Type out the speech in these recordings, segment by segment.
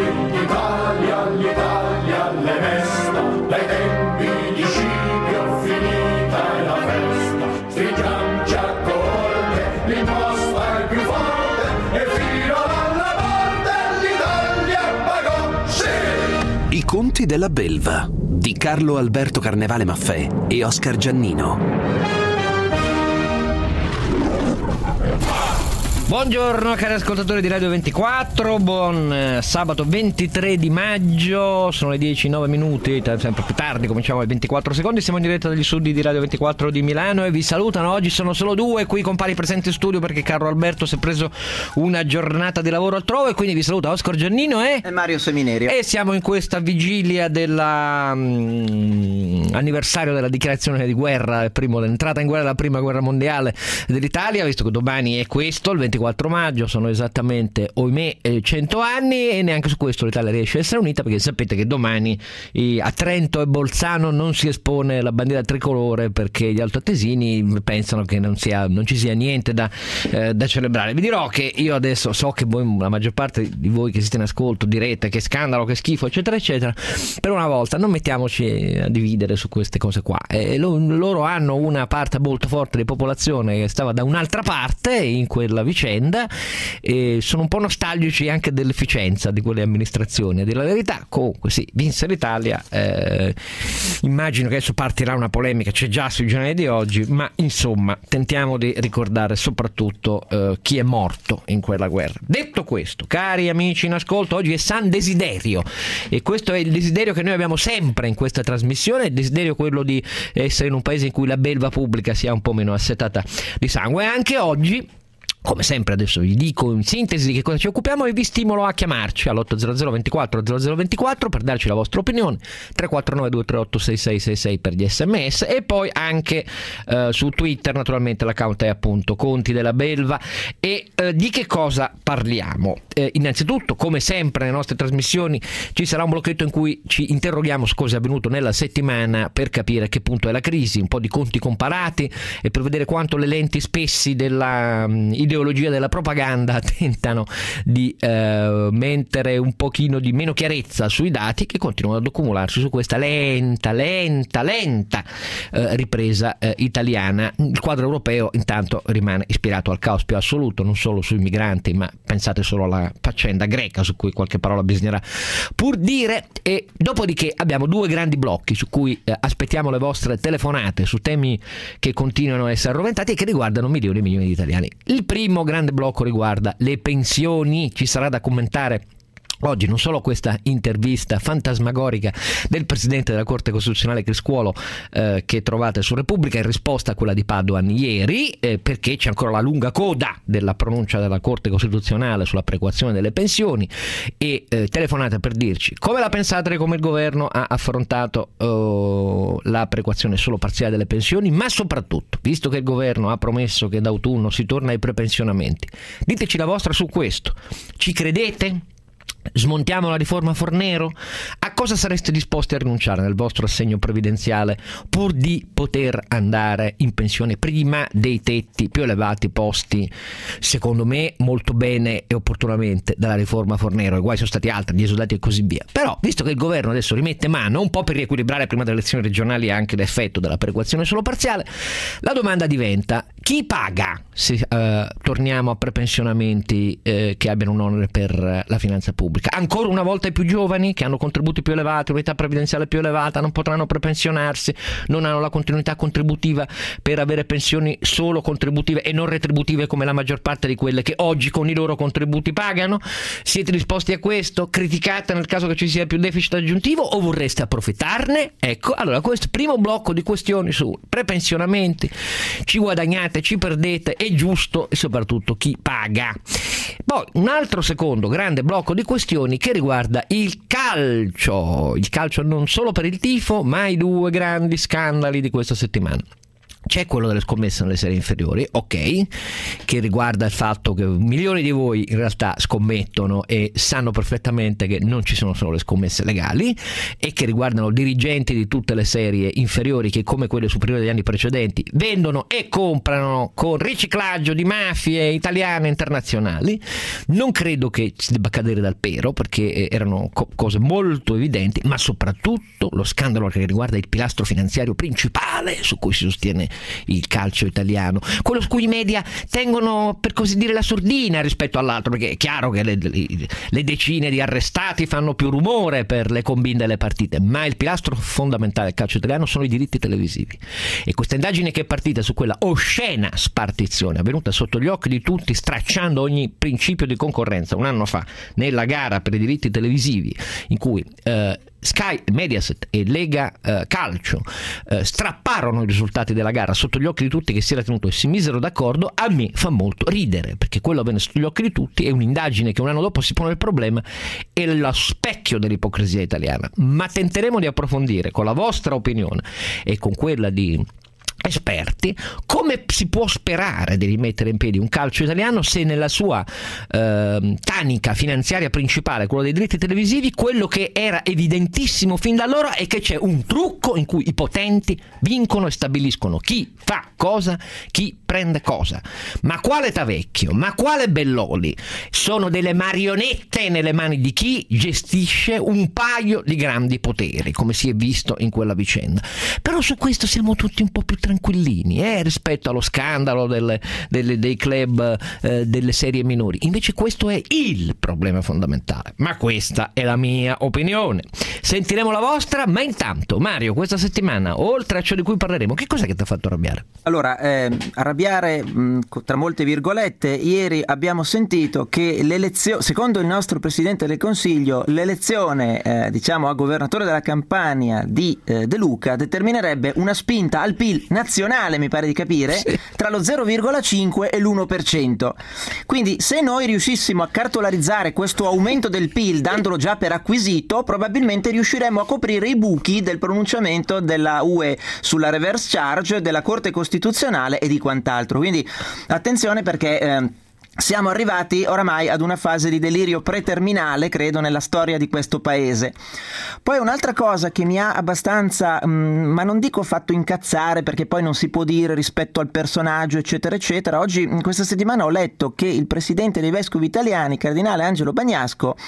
l'Italia, l'Italia le mesta, dai tempi di Scipio finita è la festa, stringiamoci a corte, l'imposta è più forte e fino alla morte l'Italia pagò, sì! I conti della belva di Carlo Alberto Carnevale Maffè e Oscar Giannino. Buongiorno cari ascoltatori di Radio 24, buon sabato 23 di maggio, sono le 10:09 minuti, sempre più tardi, cominciamo ai 24 secondi, siamo in diretta dagli studi di Radio 24 di Milano e vi salutano. Oggi sono solo due qui compari presenti in studio perché Carlo Alberto si è preso una giornata di lavoro altrove, quindi vi saluta Oscar Giannino e Mario Seminerio. E siamo in questa vigilia dell'anniversario della dichiarazione di guerra, l'entrata in guerra della prima guerra mondiale dell'Italia, visto che domani è questo, il 24 maggio, sono esattamente, ohimè, 100 anni e neanche su questo l'Italia riesce a essere unita, perché sapete che domani a Trento e Bolzano non si espone la bandiera tricolore perché gli altoatesini pensano che non ci sia niente da celebrare. Vi dirò che io adesso so che voi, la maggior parte di voi che siete in ascolto, direte che scandalo, che schifo, eccetera eccetera. Per una volta non mettiamoci a dividere su queste cose qua. Loro hanno una parte molto forte di popolazione che stava da un'altra parte in quella vicenda e sono un po' nostalgici anche dell'efficienza di quelle amministrazioni. A dire la verità, comunque sì, vinse l'Italia. Immagino che adesso partirà una polemica, c'è già sui giornali di oggi, ma insomma tentiamo di ricordare soprattutto chi è morto in quella guerra. Detto questo, cari amici in ascolto, oggi è San Desiderio e questo è il desiderio che noi abbiamo sempre in questa trasmissione, il desiderio quello di essere in un paese in cui la belva pubblica sia un po' meno assetata di sangue. E anche oggi, come sempre, adesso vi dico in sintesi di che cosa ci occupiamo e vi stimolo a chiamarci all'800 24 0024 per darci la vostra opinione, 349 238 6666 per gli sms e poi anche su Twitter, naturalmente l'account è appunto Conti della Belva. E di che cosa parliamo? Innanzitutto, come sempre nelle nostre trasmissioni, ci sarà un blocchetto in cui ci interroghiamo su cosa è avvenuto nella settimana per capire a che punto è la crisi, un po' di conti comparati e per vedere quanto le lenti spessi della ideologia della propaganda tentano di mettere un pochino di meno chiarezza sui dati che continuano ad accumularsi su questa lenta ripresa italiana. Il quadro europeo intanto rimane ispirato al caos più assoluto, non solo sui migranti, ma pensate solo alla faccenda greca, su cui qualche parola bisognerà pur dire. E dopodiché abbiamo due grandi blocchi su cui aspettiamo le vostre telefonate su temi che continuano a essere arroventati e che riguardano milioni e milioni di italiani. Il primo grande blocco riguarda le pensioni, ci sarà da commentare oggi non solo questa intervista fantasmagorica del presidente della Corte Costituzionale Criscuolo che trovate su Repubblica in risposta a quella di Padoan ieri, perché c'è ancora la lunga coda della pronuncia della Corte Costituzionale sulla perequazione delle pensioni e telefonate per dirci come la pensate, come il governo ha affrontato la perequazione solo parziale delle pensioni, ma soprattutto, visto che il governo ha promesso che da autunno si torna ai prepensionamenti, diteci la vostra su questo. Ci credete? Smontiamo la riforma Fornero? A cosa sareste disposti a rinunciare nel vostro assegno previdenziale pur di poter andare in pensione prima dei tetti più elevati posti, secondo me molto bene e opportunamente, dalla riforma Fornero? I guai sono stati altri, gli esodati e così via. Però, visto che il governo adesso rimette mano un po' per riequilibrare prima delle elezioni regionali anche l'effetto della perequazione solo parziale, la domanda diventa: chi paga se torniamo a prepensionamenti che abbiano un onere per la finanza pubblica? Ancora una volta i più giovani, che hanno contributi più elevati, un'età previdenziale più elevata, non potranno prepensionarsi, non hanno la continuità contributiva per avere pensioni solo contributive e non retributive come la maggior parte di quelle che oggi con i loro contributi pagano. Siete disposti a questo? Criticate nel caso che ci sia più deficit aggiuntivo o vorreste approfittarne? Ecco, allora questo primo blocco di questioni su prepensionamenti, ci guadagnate, ci perdete, è giusto, e soprattutto chi paga. Poi un altro secondo grande blocco di questioni che riguarda il calcio non solo per il tifo, ma i due grandi scandali di questa settimana. C'è quello delle scommesse nelle serie inferiori, ok, che riguarda il fatto che milioni di voi in realtà scommettono e sanno perfettamente che non ci sono solo le scommesse legali, e che riguardano dirigenti di tutte le serie inferiori che, come quelle superiori degli anni precedenti, vendono e comprano con riciclaggio di mafie italiane e internazionali. Non credo che si debba cadere dal pero, perché erano cose molto evidenti, ma soprattutto lo scandalo che riguarda il pilastro finanziario principale su cui si sostiene il calcio italiano, quello su cui i media tengono, per così dire, la sordina rispetto all'altro, perché è chiaro che le decine di arrestati fanno più rumore per le combine delle partite, ma il pilastro fondamentale del calcio italiano sono i diritti televisivi, e questa indagine che è partita su quella oscena spartizione avvenuta sotto gli occhi di tutti, stracciando ogni principio di concorrenza un anno fa nella gara per i diritti televisivi, in cui Sky, Mediaset e Lega Calcio strapparono i risultati della gara sotto gli occhi di tutti, che si era tenuto e si misero d'accordo, a me fa molto ridere, perché quello avvenne sotto gli occhi di tutti, è un'indagine che un anno dopo si pone il problema, è lo specchio dell'ipocrisia italiana. Ma tenteremo di approfondire con la vostra opinione e con quella di esperti come si può sperare di rimettere in piedi un calcio italiano se nella sua tanica finanziaria principale, quello dei diritti televisivi, quello che era evidentissimo fin da allora è che c'è un trucco in cui i potenti vincono e stabiliscono chi fa cosa, chi prende cosa. Ma quale Tavecchio, ma quale Belloli sono delle marionette nelle mani di chi gestisce un paio di grandi poteri, come si è visto in quella vicenda. Però su questo siamo tutti un po' più tranquillini rispetto allo scandalo dei club delle serie minori. Invece questo è il problema fondamentale, ma questa è la mia opinione. Sentiremo la vostra, ma intanto Mario, questa settimana, oltre a ciò di cui parleremo, che cos'è che ti ha fatto arrabbiare? Allora, arrabbiare tra molte virgolette, ieri abbiamo sentito che l'elezione, secondo il nostro Presidente del Consiglio, l'elezione a governatore della Campania di De Luca determinerebbe una spinta al PIL nazionale, mi pare di capire, sì, tra lo 0,5 e l'1%. Quindi se noi riuscissimo a cartolarizzare questo aumento del PIL dandolo già per acquisito, probabilmente riusciremo a coprire i buchi del pronunciamento della UE sulla reverse charge, della Corte Costituzionale e di quant'altro. Quindi attenzione, perché siamo arrivati oramai ad una fase di delirio preterminale, credo, nella storia di questo paese. Poi un'altra cosa che mi ha abbastanza, ma non dico fatto incazzare, perché poi non si può dire rispetto al personaggio, eccetera, eccetera. Oggi, in questa settimana, ho letto che il presidente dei vescovi italiani, cardinale Angelo Bagnasco,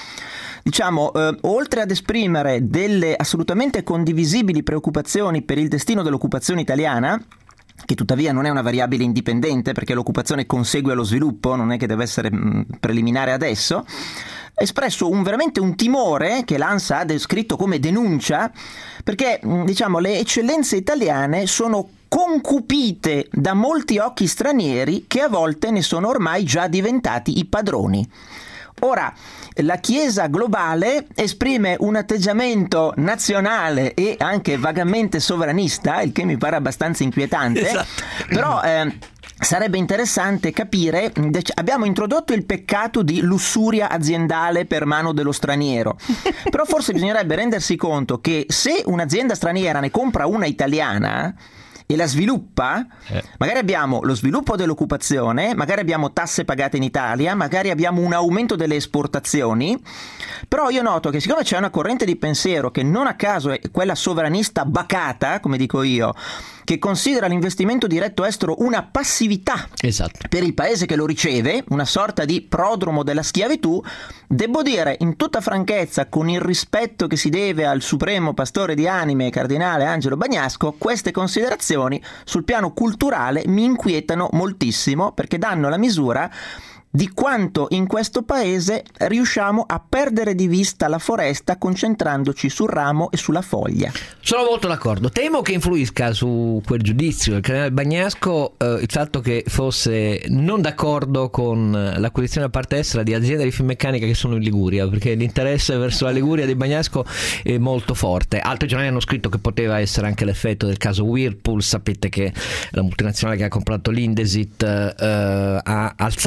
oltre ad esprimere delle assolutamente condivisibili preoccupazioni per il destino dell'occupazione italiana, che tuttavia non è una variabile indipendente, perché l'occupazione consegue allo sviluppo, non è che deve essere preliminare adesso, ha espresso veramente un timore che l'ANSA ha descritto come denuncia, perché le eccellenze italiane sono concupite da molti occhi stranieri che a volte ne sono ormai già diventati i padroni. Ora, la Chiesa globale esprime un atteggiamento nazionale e anche vagamente sovranista, il che mi pare abbastanza inquietante, esatto. Però sarebbe interessante capire, abbiamo introdotto il peccato di lussuria aziendale per mano dello straniero, però forse bisognerebbe rendersi conto che se un'azienda straniera ne compra una italiana e la sviluppa, magari abbiamo lo sviluppo dell'occupazione, magari abbiamo tasse pagate in Italia, magari abbiamo un aumento delle esportazioni, però io noto che siccome c'è una corrente di pensiero che non a caso è quella sovranista bacata, come dico io, che considera l'investimento diretto estero una passività, esatto, per il paese che lo riceve, una sorta di prodromo della schiavitù, devo dire in tutta franchezza, con il rispetto che si deve al supremo pastore di anime, cardinale Angelo Bagnasco, queste considerazioni sul piano culturale mi inquietano moltissimo, perché danno la misura di quanto in questo paese riusciamo a perdere di vista la foresta concentrandoci sul ramo e sulla foglia. Sono molto d'accordo. Temo che influisca su quel giudizio del cardinale Bagnasco il fatto che fosse non d'accordo con l'acquisizione da parte estera di aziende di filmeccanica che sono in Liguria, perché l'interesse verso la Liguria di Bagnasco è molto forte. Altri giornali hanno scritto che poteva essere anche l'effetto del caso Whirlpool. Sapete che la multinazionale che ha comprato l'Indesit ha alzato, non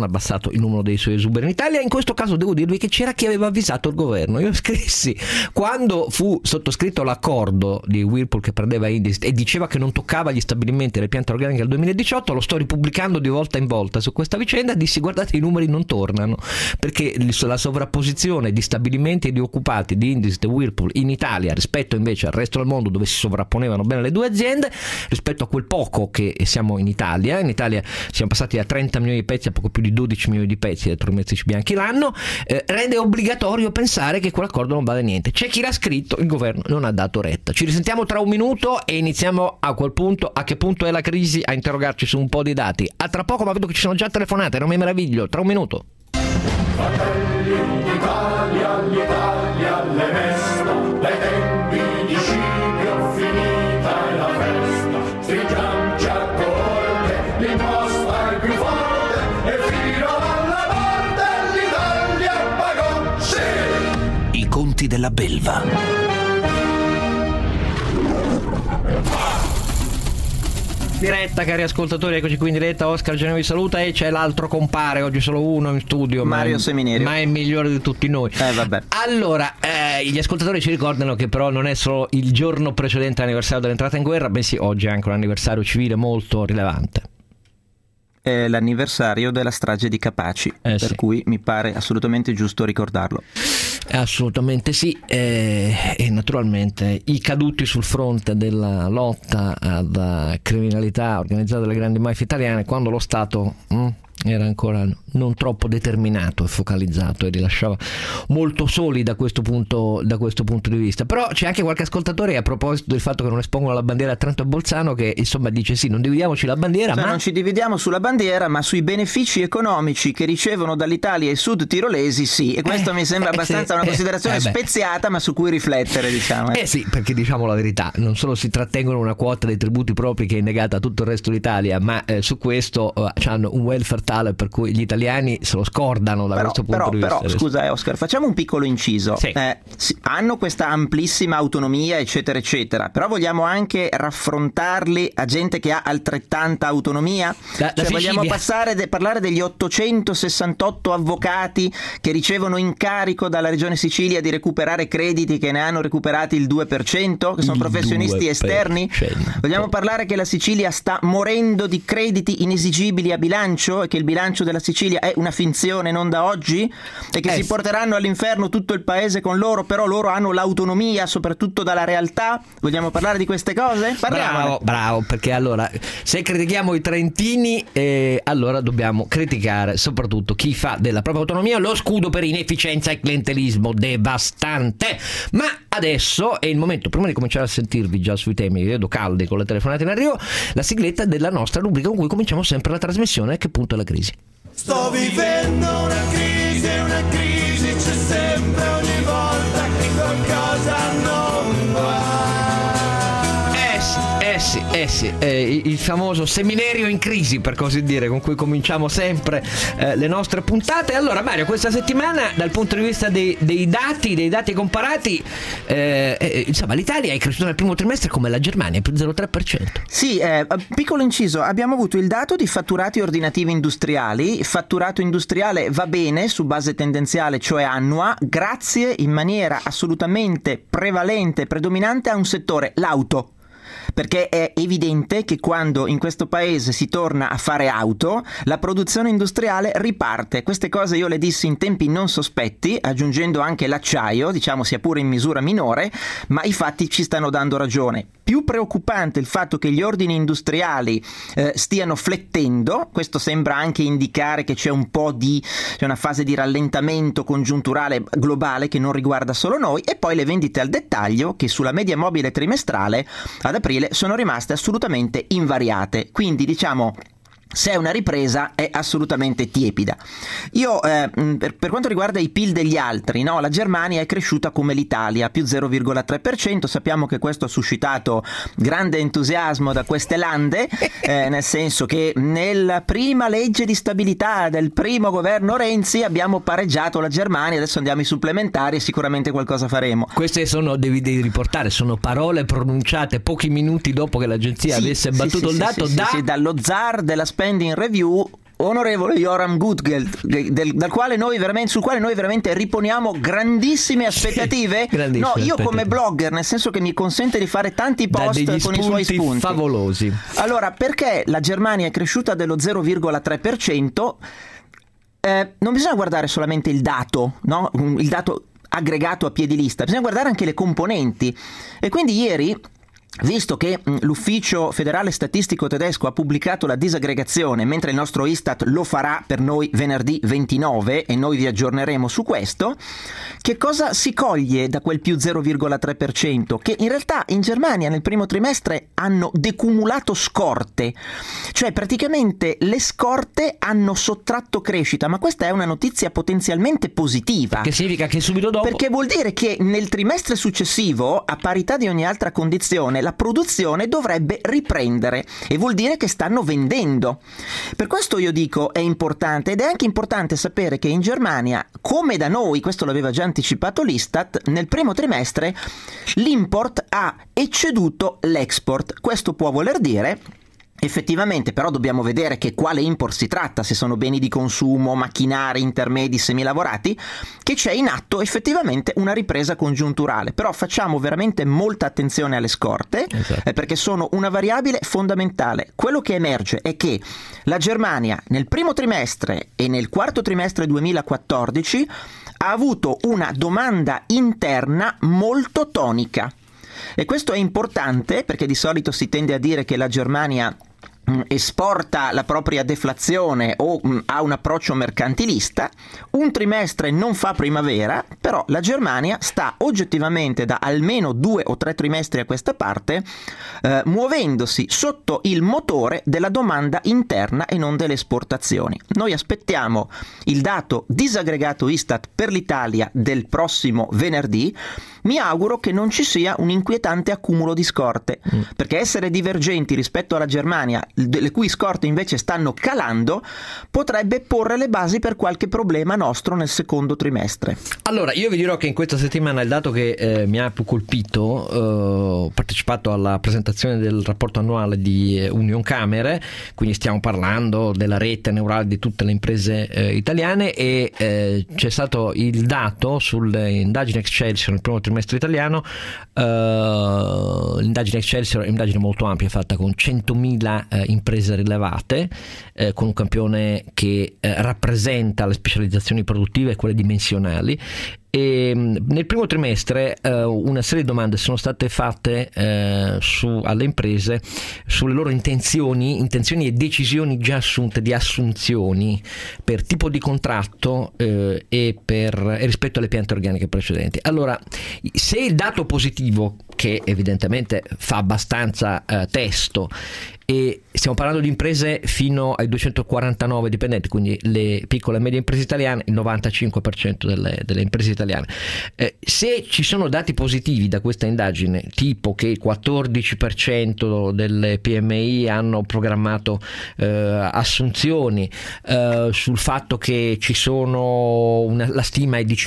abbassato il numero dei suoi esuberi in Italia. In questo caso devo dirvi che c'era chi aveva avvisato il governo. Io scrissi quando fu sottoscritto l'accordo di Whirlpool che prendeva Indesit e diceva che non toccava gli stabilimenti e le piante organiche del 2018, lo sto ripubblicando di volta in volta su questa vicenda. Dissi: guardate, i numeri non tornano, perché la sovrapposizione di stabilimenti e di occupati di Indesit e Whirlpool in Italia rispetto invece al resto del mondo, dove si sovrapponevano bene le due aziende, rispetto a quel poco che siamo in Italia siamo passati da 30 milioni di pezzi a poco più di 12 milioni di pezzi di elettrodomestici bianchi l'anno, rende obbligatorio pensare che quell'accordo non vale niente. C'è chi l'ha scritto, il governo non ha dato retta. Ci risentiamo tra un minuto e iniziamo a quel punto, a che punto è la crisi, a interrogarci su un po' di dati. A tra poco, ma vedo che ci sono già telefonate, non mi meraviglio, tra un minuto. Fratelli d'Italia, l'Italia le mesta, dai tempi di Scipio finita è la festa, stringiamoci a corte, l'imposta è più forte e fino alla morte l'Italia pagò, sì! I conti della belva. Diretta, cari ascoltatori, eccoci qui in diretta. Oscar Giannini vi saluta e c'è l'altro compare, oggi solo uno in studio, Mario Seminario, ma è il migliore di tutti noi. Vabbè. Allora, gli ascoltatori ci ricordano che però non è solo il giorno precedente all'anniversario dell'entrata in guerra, bensì oggi è anche un anniversario civile molto rilevante. È l'anniversario della strage di Capaci, per cui mi pare assolutamente giusto ricordarlo. Assolutamente sì, e naturalmente i caduti sul fronte della lotta alla criminalità organizzata delle grandi mafie italiane, quando lo Stato era ancora non troppo determinato e focalizzato e li lasciava molto soli da questo punto di vista. Però c'è anche qualche ascoltatore, a proposito del fatto che non espongono la bandiera a Trento e Bolzano, che insomma dice: sì, non dividiamoci la bandiera, cioè, ma non ci dividiamo sulla bandiera, ma sui benefici economici che ricevono dall'Italia i sud tirolesi sì, e questo mi sembra abbastanza una considerazione speziata, ma su cui riflettere, diciamo. Sì, perché diciamo la verità, non solo si trattengono una quota dei tributi propri che è negata a tutto il resto d'Italia, ma su questo hanno un welfare tale per cui gli italiani se lo scordano da questo punto di vista. Però scusa Oscar, facciamo un piccolo inciso. Sì. Hanno questa amplissima autonomia eccetera eccetera, però vogliamo anche raffrontarli a gente che ha altrettanta autonomia? Vogliamo parlare degli 868 avvocati che ricevono incarico dalla regione Sicilia di recuperare crediti che ne hanno recuperati il 2%, che sono professionisti esterni? Vogliamo parlare che la Sicilia sta morendo di crediti inesigibili a bilancio e che il bilancio della Sicilia è una finzione non da oggi e che si porteranno all'inferno tutto il paese con loro, però loro hanno l'autonomia soprattutto dalla realtà? Vogliamo parlare di queste cose? Parliamo. Bravo, perché allora se critichiamo i trentini allora dobbiamo criticare soprattutto chi fa della propria autonomia lo scudo per inefficienza e clientelismo devastante. Ma adesso è il momento, prima di cominciare a sentirvi già sui temi, vedo caldi con le telefonate in arrivo, la sigletta della nostra rubrica con cui cominciamo sempre la trasmissione. A che punto è la crisi? Sto vivendo una crisi, c'è sempre ogni volta che qualcosa non va. Il famoso seminario in crisi, per così dire, con cui cominciamo sempre le nostre puntate. Allora Mario, questa settimana dal punto di vista dei dati comparati, insomma l'Italia è cresciuta nel primo trimestre come la Germania, più 0,3%. Sì, piccolo inciso, abbiamo avuto il dato di fatturati ordinativi industriali. Fatturato industriale va bene su base tendenziale, cioè annua, grazie in maniera assolutamente prevalente, predominante a un settore, l'auto. Perché è evidente che quando in questo paese si torna a fare auto, la produzione industriale riparte. Queste cose io le dissi in tempi non sospetti, aggiungendo anche l'acciaio, diciamo sia pure in misura minore, ma i fatti ci stanno dando ragione. Più preoccupante il fatto che gli ordini industriali stiano flettendo. Questo sembra anche indicare che c'è una fase di rallentamento congiunturale globale che non riguarda solo noi, e poi le vendite al dettaglio che sulla media mobile trimestrale ad aprile sono rimaste assolutamente invariate. Quindi diciamo, se è una ripresa è assolutamente tiepida. Io per quanto riguarda i PIL degli altri, no, la Germania è cresciuta come l'Italia, più 0,3%. Sappiamo che questo ha suscitato grande entusiasmo da queste lande, nel senso che nella prima legge di stabilità del primo governo Renzi abbiamo pareggiato la Germania, adesso andiamo ai supplementari e sicuramente qualcosa faremo. Queste sono, devi riportare, sono parole pronunciate pochi minuti dopo che l'agenzia avesse battuto il dato dallo zar della Spending Review, onorevole Joram Gutgeld, sul quale noi veramente riponiamo grandissime aspettative. Grandissime no, io aspettative. come blogger, nel senso che mi consente di fare tanti post con i suoi spunti favolosi. Allora, perché la Germania è cresciuta dello 0,3%? Non bisogna guardare solamente il dato, no? Il dato aggregato a piedi lista, bisogna guardare anche le componenti. E quindi ieri, visto che l'Ufficio Federale Statistico Tedesco ha pubblicato la disaggregazione, mentre il nostro Istat lo farà per noi venerdì 29 e noi vi aggiorneremo su questo, che cosa si coglie da quel più 0,3%? Che in realtà in Germania nel primo trimestre hanno decumulato scorte, cioè praticamente le scorte hanno sottratto crescita, ma questa è una notizia potenzialmente positiva. Che significa che subito dopo... Perché vuol dire che nel trimestre successivo, a parità di ogni altra condizione, la produzione dovrebbe riprendere e vuol dire che stanno vendendo. Per questo io dico è importante, ed è anche importante sapere che in Germania, come da noi, questo l'aveva già anticipato l'Istat, nel primo trimestre l'import ha ecceduto l'export. Questo può voler dire... Effettivamente, però dobbiamo vedere che quale import si tratta, se sono beni di consumo, macchinari, intermedi, semilavorati, che c'è in atto effettivamente una ripresa congiunturale. Però facciamo veramente molta attenzione alle scorte, esatto, perché sono una variabile fondamentale. Quello che emerge è che la Germania nel primo trimestre e nel quarto trimestre 2014 ha avuto una domanda interna molto tonica. E questo è importante perché di solito si tende a dire che la Germania esporta la propria deflazione o ha un approccio mercantilista. Un trimestre non fa primavera, però la Germania sta oggettivamente da almeno 2 o 3 trimestri a questa parte muovendosi sotto il motore della domanda interna e non delle esportazioni. Noi aspettiamo il dato disaggregato Istat per l'Italia del prossimo venerdì. Mi auguro che non ci sia un inquietante accumulo di scorte, perché essere divergenti rispetto alla Germania, le cui scorte invece stanno calando, potrebbe porre le basi per qualche problema nostro nel secondo trimestre. Allora, io vi dirò che in questa settimana il dato che mi ha più colpito, ho partecipato alla presentazione del rapporto annuale di Union Camere, quindi stiamo parlando della rete neurale di tutte le imprese italiane, e c'è stato il dato sulle indagini Excelsior nel primo trimestre italiano. L'indagine Excelsior è un'indagine molto ampia, fatta con 100.000 imprese rilevate, con un campione che rappresenta le specializzazioni produttive e quelle dimensionali. E nel primo trimestre una serie di domande sono state fatte alle imprese sulle loro intenzioni e decisioni già assunte di assunzioni per tipo di contratto e rispetto alle piante organiche precedenti. Allora, se il dato positivo, che evidentemente fa abbastanza testo, e stiamo parlando di imprese fino ai 249 dipendenti, quindi le piccole e medie imprese italiane, il 95% delle imprese italiane. Se ci sono dati positivi da questa indagine, tipo che il 14% delle PMI hanno programmato assunzioni, sul fatto che ci sono la stima è di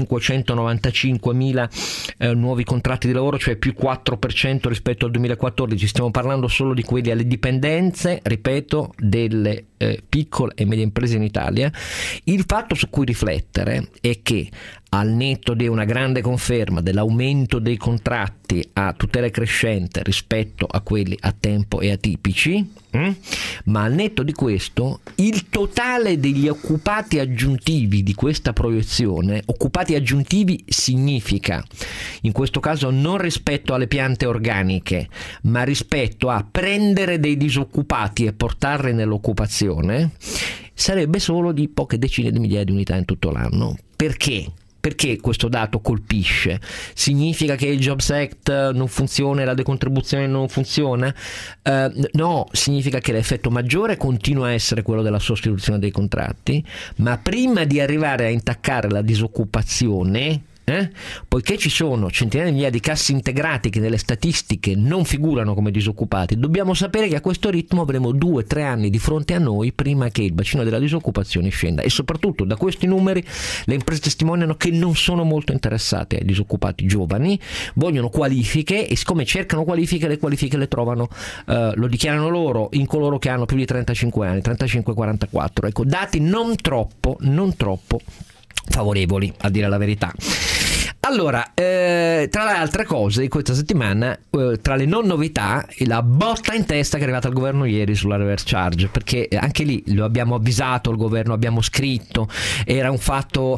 595.000 nuovi contratti di lavoro, cioè più 4% rispetto al 2014, stiamo parlando solo di quelli alle dipendenze, ripeto, delle piccole e medie imprese in Italia. Il fatto su cui riflettere è che, al netto di una grande conferma dell'aumento dei contratti a tutela crescente rispetto a quelli a tempo e atipici, ma al netto di questo, il totale degli occupati aggiuntivi di questa proiezione, occupati aggiuntivi significa in questo caso non rispetto alle piante organiche, ma rispetto a prendere dei disoccupati e portarli nell'occupazione, sarebbe solo di poche decine di migliaia di unità in tutto l'anno. Perché? Perché questo dato colpisce? Significa che il Jobs Act non funziona e la decontribuzione non funziona? No, significa che l'effetto maggiore continua a essere quello della sostituzione dei contratti, ma prima di arrivare a intaccare la disoccupazione, poiché ci sono centinaia di migliaia di cassi integrati che nelle statistiche non figurano come disoccupati, dobbiamo sapere che a questo ritmo avremo 2-3 anni di fronte a noi prima che il bacino della disoccupazione scenda, e soprattutto da questi numeri le imprese testimoniano che non sono molto interessate ai disoccupati giovani, vogliono qualifiche, e siccome cercano qualifiche, le qualifiche le trovano, lo dichiarano loro, in coloro che hanno più di 35 anni, 35-44. Ecco, dati non troppo favorevoli, a dire la verità. Allora, tra le altre cose di questa settimana, tra le non novità, la botta in testa che è arrivata al governo ieri sulla reverse charge, perché anche lì lo abbiamo avvisato, il governo, abbiamo scritto, era un fatto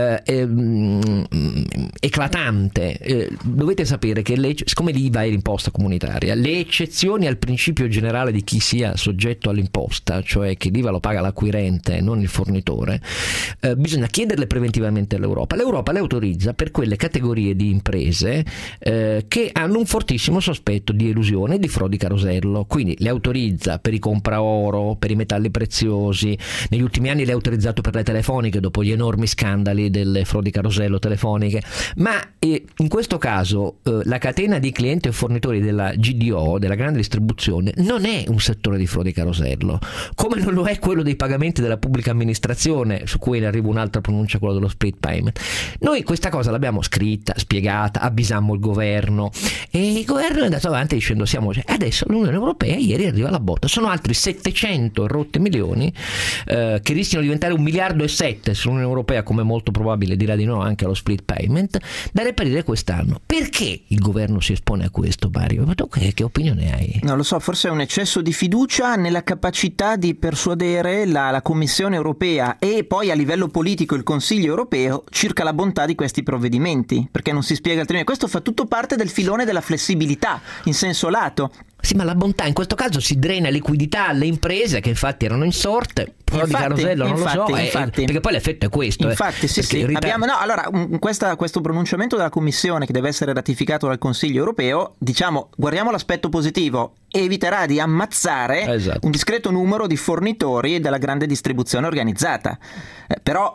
eclatante. Dovete sapere che siccome l'IVA è l'imposta comunitaria, le eccezioni al principio generale di chi sia soggetto all'imposta, cioè che l'IVA lo paga l'acquirente e non il fornitore, bisogna chiederle preventivamente all'Europa. L'Europa le autorizza per quelle categorie di imprese che hanno un fortissimo sospetto di elusione e di frodi carosello, quindi le autorizza per i compraoro, per i metalli preziosi, negli ultimi anni le ha autorizzato per le telefoniche dopo gli enormi scandali delle frodi carosello telefoniche, ma in questo caso la catena di clienti e fornitori della GDO, della grande distribuzione, non è un settore di frodi carosello, come non lo è quello dei pagamenti della pubblica amministrazione, su cui ne arriva un'altra pronuncia, quella dello split payment. Noi questa cosa l'abbiamo scritta, spiegata, avvisammo il governo, e il governo è andato avanti dicendo adesso l'Unione Europea ieri arriva alla botta, sono altri 700 rotti milioni che rischiano di diventare 1,7 miliardi se l'Unione Europea, come molto probabile, dirà di no anche allo split payment, da reperire quest'anno. Perché il governo si espone a questo, Mario? Ma tu che opinione hai? Non lo so, forse è un eccesso di fiducia nella capacità di persuadere la Commissione Europea e poi a livello politico il Consiglio Europeo circa la bontà di questi provvedimenti, perché non si spiega altrimenti. Questo fa tutto parte del filone della flessibilità in senso lato. Sì, ma la bontà in questo caso si drena liquidità alle imprese che infatti erano in sorte, però di carosello non lo so, perché poi l'effetto è questo. Infatti, sì. Allora, questo pronunciamento della Commissione, che deve essere ratificato dal Consiglio Europeo, diciamo, guardiamo l'aspetto positivo, eviterà di ammazzare un discreto numero di fornitori della grande distribuzione organizzata. Però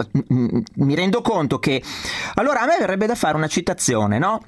mi rendo conto che, allora, a me verrebbe da fare una citazione, no?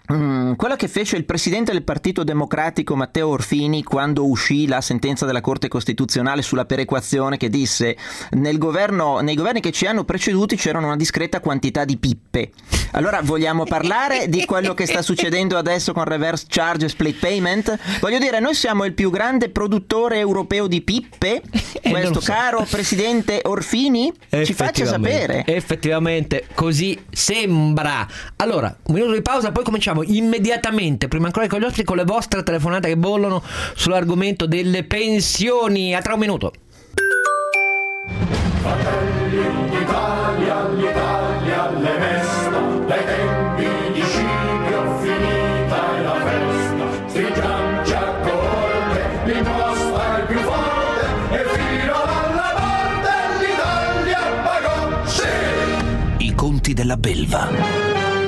Quello che fece il presidente del Partito Democratico Matteo Orfini quando uscì la sentenza della Corte Costituzionale sulla perequazione, che disse: nei governi che ci hanno preceduti c'erano una discreta quantità di pippe. Allora, vogliamo parlare di quello che sta succedendo adesso con reverse charge e split payment? Voglio dire, noi siamo il più grande produttore europeo di pippe, questo caro presidente Orfini? Ci faccia sapere. Effettivamente così sembra. Allora, un minuto di pausa, poi cominciamo immediatamente, prima ancora con gli ospiti, con le vostre telefonate che bollono sull'argomento delle pensioni. A tra un minuto. Fratelli d'Italia, l'Italia le mesta, dai tempi di Scipio finita è la festa, stringiamoci a corte, l'imposta è più forte e fino alla morte l'Italia pagò, sì! I conti della belva.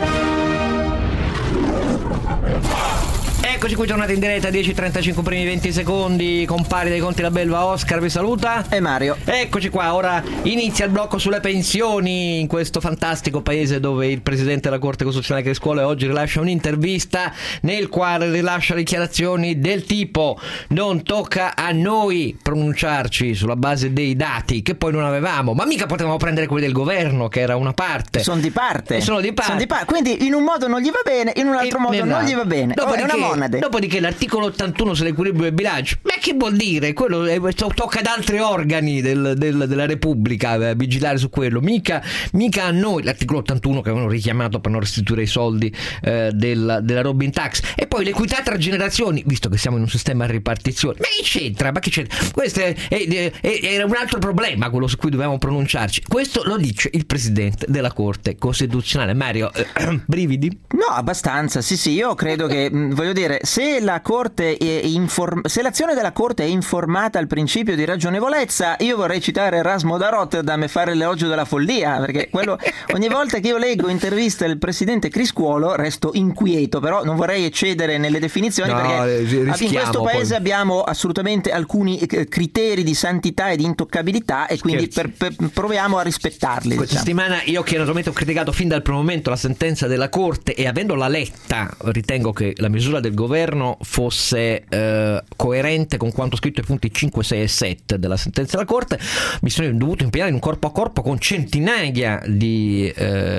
Eccoci qui, tornati in diretta, 10:35 primi 20 secondi, compari dei conti della belva. Oscar vi saluta. E Mario. Eccoci qua, ora inizia il blocco sulle pensioni in questo fantastico paese dove il presidente della Corte Costituzionale che scuola oggi rilascia un'intervista nel quale rilascia dichiarazioni del tipo: non tocca a noi pronunciarci sulla base dei dati che poi non avevamo, ma mica potevamo prendere quelli del governo, che era una parte. Sono di parte. Quindi in un modo non gli va bene, in un altro modo non gli va bene. È una monade. Dopodiché l'articolo 81 sull'equilibrio del bilancio, ma che vuol dire? Quello tocca ad altri organi della Repubblica vigilare su quello, mica a noi. L'articolo 81 che avevano richiamato per non restituire i soldi della Robin Tax, e poi l'equità tra generazioni, visto che siamo in un sistema a ripartizione. Ma che c'entra? Questo era un altro problema, quello su cui dovevamo pronunciarci. Questo lo dice il presidente della Corte Costituzionale. Mario, brividi? No, abbastanza, sì, io credo che, voglio dire, dire, se la Corte se l'azione della Corte è informata al principio di ragionevolezza, io vorrei citare Erasmo da Rotterdam e fare l'elogio della follia, perché ogni volta che io leggo interviste del presidente Criscuolo resto inquieto, però non vorrei eccedere nelle definizioni, perché in questo paese abbiamo assolutamente alcuni criteri di santità e di intoccabilità, e quindi proviamo a rispettarli. Questa settimana io, che naturalmente ho criticato fin dal primo momento la sentenza della Corte, e avendola letta ritengo che la misura del governo fosse coerente con quanto scritto ai punti 5, 6 e 7 della sentenza della Corte, mi sono dovuto impegnare in un corpo a corpo con centinaia di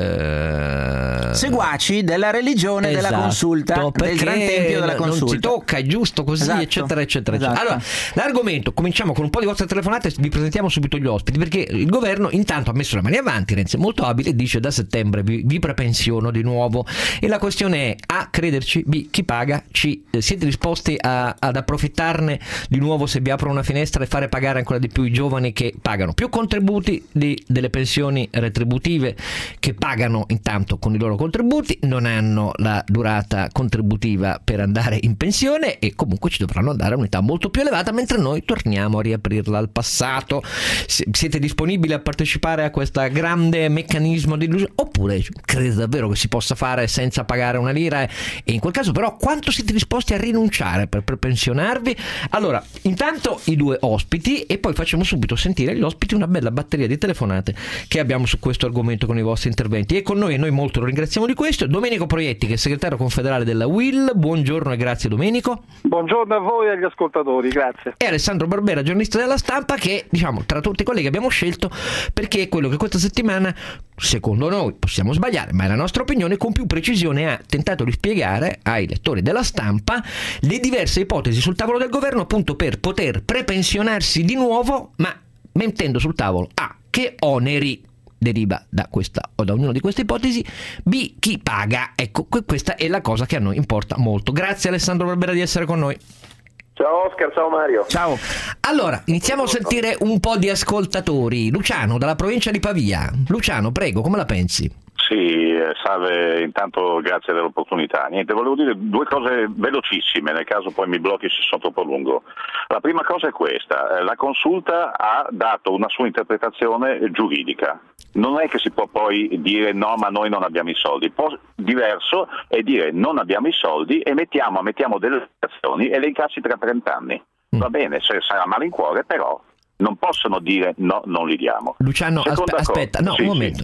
seguaci della religione della consulta, del Gran Tempio della consulta. Non si tocca, è giusto così, eccetera, eccetera, eccetera. Allora, l'argomento, cominciamo con un po' di vostre telefonate, vi presentiamo subito gli ospiti, perché il governo intanto ha messo le mani avanti, Renzi è molto abile, dice da settembre vi prepensiono di nuovo, e la questione è: A, crederci, B, chi paga, C, siete disposti ad approfittarne di nuovo se vi aprono una finestra e fare pagare ancora di più i giovani che pagano più contributi delle pensioni retributive, che pagano intanto con i loro contributi, non hanno la durata contributiva per andare in pensione e comunque ci dovranno andare a un'età molto più elevata, mentre noi torniamo a riaprirla al passato. Siete disponibili a partecipare a questo grande meccanismo di illusione, oppure credete davvero che si possa fare senza pagare una lira, e in quel caso però quanto siete disposti a rinunciare per pensionarvi? Allora, intanto i due ospiti, e poi facciamo subito sentire agli ospiti una bella batteria di telefonate che abbiamo su questo argomento con i vostri interventi. E con noi, e noi molto lo ringraziamo di questo, Domenico Proietti, che è segretario confederale della UIL. Buongiorno e grazie Domenico. Buongiorno a voi e agli ascoltatori, grazie. E Alessandro Barbera, giornalista della Stampa, che diciamo tra tutti i colleghi abbiamo scelto perché è quello che questa settimana, secondo noi, possiamo sbagliare, ma è la nostra opinione, con più precisione ha tentato di spiegare ai lettori della Stampa le diverse ipotesi sul tavolo del governo, appunto per poter prepensionarsi di nuovo, ma mettendo sul tavolo A, che oneri deriva da questa o da ognuna di queste ipotesi, B, chi paga. Ecco, questa è la cosa che a noi importa molto. Grazie Alessandro Barbera di essere con noi. Ciao Oscar, ciao Mario. Ciao. Allora, iniziamo a sentire un po' di ascoltatori. Luciano, dalla provincia di Pavia. Luciano, prego, come la pensi? Sì, salve, intanto grazie dell'opportunità. Niente, volevo dire due cose velocissime, nel caso poi mi blocchi se sono troppo lungo. La prima cosa è questa: la consulta ha dato una sua interpretazione giuridica. Non è che si può poi dire no, ma noi non abbiamo i soldi. Diverso è dire non abbiamo i soldi e mettiamo delle azioni e le incassi tra 30 anni. Va bene, se sarà malincuore, però non possono dire no, non li diamo. Luciano, aspetta, no, sì, un momento.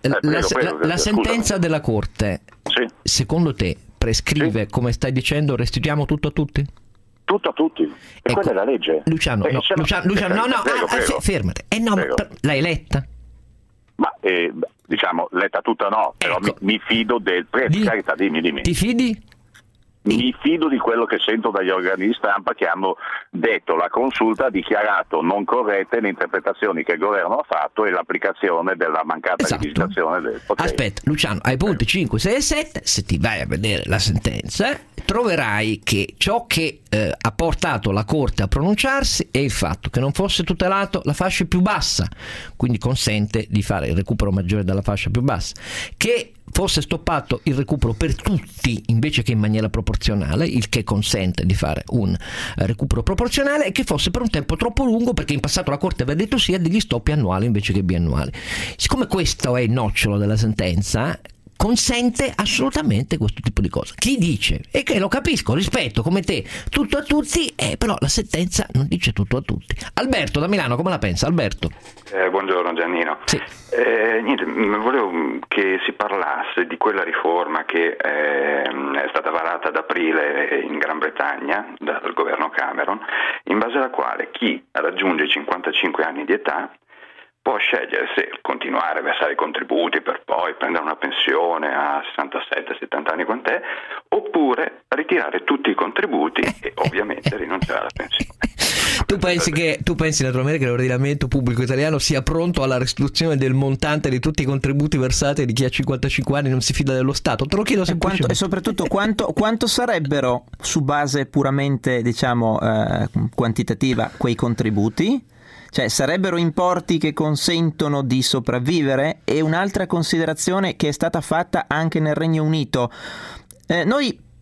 La sentenza della Corte, secondo te, prescrive, come stai dicendo, restituiamo tutto a tutti? Tutto a tutti. E quella è la legge. Luciano, fermati. L'hai letta? Ma diciamo letta tutta no, però ecco. mi fido del carità, dimmi. Ti fidi? Mi fido di quello che sento dagli organi di stampa che hanno detto la consulta ha dichiarato non corrette le interpretazioni che il governo ha fatto e l'applicazione della mancata legislazione del potere. Aspetta, Luciano, ai punti 5, 6 e 7, se ti vai a vedere la sentenza, troverai che ciò che ha portato la Corte a pronunciarsi è il fatto che non fosse tutelato la fascia più bassa, quindi consente di fare il recupero maggiore dalla fascia più bassa, che fosse stoppato il recupero per tutti invece che in maniera proporzionale, il che consente di fare un recupero proporzionale, e che fosse per un tempo troppo lungo, perché in passato la Corte aveva detto sì a degli stoppi annuali invece che biannuali. Siccome questo è il nocciolo della sentenza, consente assolutamente questo tipo di cosa. Chi dice, e che lo capisco, rispetto come te, tutto a tutti, però la sentenza non dice tutto a tutti. Alberto da Milano, come la pensa Alberto? Buongiorno Giannino. Sì. Niente, volevo che si parlasse di quella riforma che è stata varata ad aprile in Gran Bretagna dal governo Cameron, in base alla quale chi raggiunge i 55 anni di età può scegliere se continuare a versare i contributi per poi prendere una pensione a 67-70 anni quant'è, oppure ritirare tutti i contributi e ovviamente rinunciare alla pensione. Tu pensi naturalmente che l'ordinamento pubblico italiano sia pronto alla restituzione del montante di tutti i contributi versati di chi ha 55 anni e non si fida dello Stato? Te lo chiedo semplicemente. E soprattutto quanto sarebbero, su base puramente quantitativa, quei contributi? Cioè, sarebbero importi che consentono di sopravvivere? E un'altra considerazione che è stata fatta anche nel Regno Unito. Noi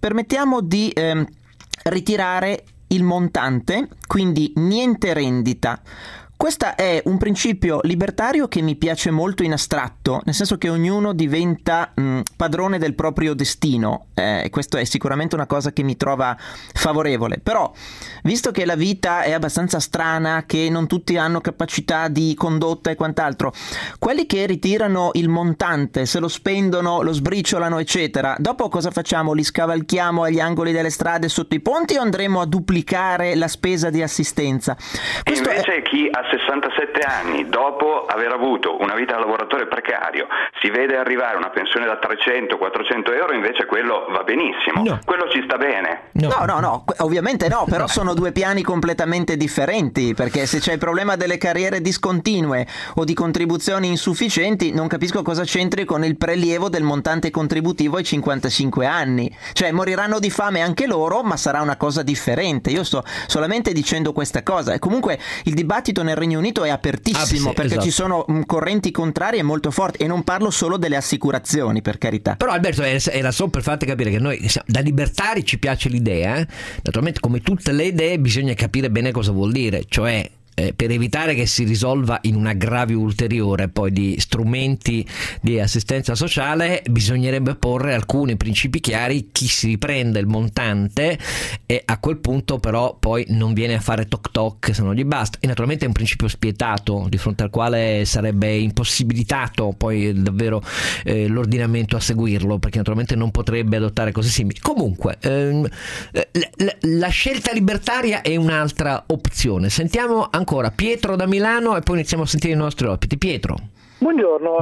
permettiamo di ritirare il montante, quindi niente rendita. Questo è un principio libertario che mi piace molto in astratto, nel senso che ognuno diventa padrone del proprio destino, e questo è sicuramente una cosa che mi trova favorevole. Però, visto che la vita è abbastanza strana, che non tutti hanno capacità di condotta e quant'altro, quelli che ritirano il montante, se lo spendono, lo sbriciolano, eccetera, dopo cosa facciamo? Li scavalchiamo agli angoli delle strade, sotto i ponti, o andremo a duplicare la spesa di assistenza? Questo invece chi ha 67 anni, dopo aver avuto una vita da lavoratore precario, si vede arrivare una pensione da 300-400 euro, invece quello va benissimo, no. Quello ci sta bene. No, ovviamente no, però sono due piani completamente differenti, perché se c'è il problema delle carriere discontinue o di contribuzioni insufficienti, non capisco cosa c'entri con il prelievo del montante contributivo ai 55 anni. Cioè, moriranno di fame anche loro, ma sarà una cosa differente. Io sto solamente dicendo questa cosa. E comunque il dibattito nel Regno Unito è apertissimo, perché esatto, ci sono correnti contrarie molto forti, e non parlo solo delle assicurazioni, per carità. Però Alberto, era solo per farti capire che noi da libertari ci piace l'idea, naturalmente come tutte le idee bisogna capire bene cosa vuol dire, cioè per evitare che si risolva in un aggravio ulteriore poi di strumenti di assistenza sociale, bisognerebbe porre alcuni principi chiari: chi si riprende il montante, e a quel punto però poi non viene a fare toc toc se non gli basta. E naturalmente è un principio spietato di fronte al quale sarebbe impossibilitato poi davvero l'ordinamento a seguirlo, perché naturalmente non potrebbe adottare cose simili. Comunque la scelta libertaria è un'altra opzione. Sentiamo ancora Pietro da Milano e poi iniziamo a sentire i nostri ospiti. Pietro. Buongiorno.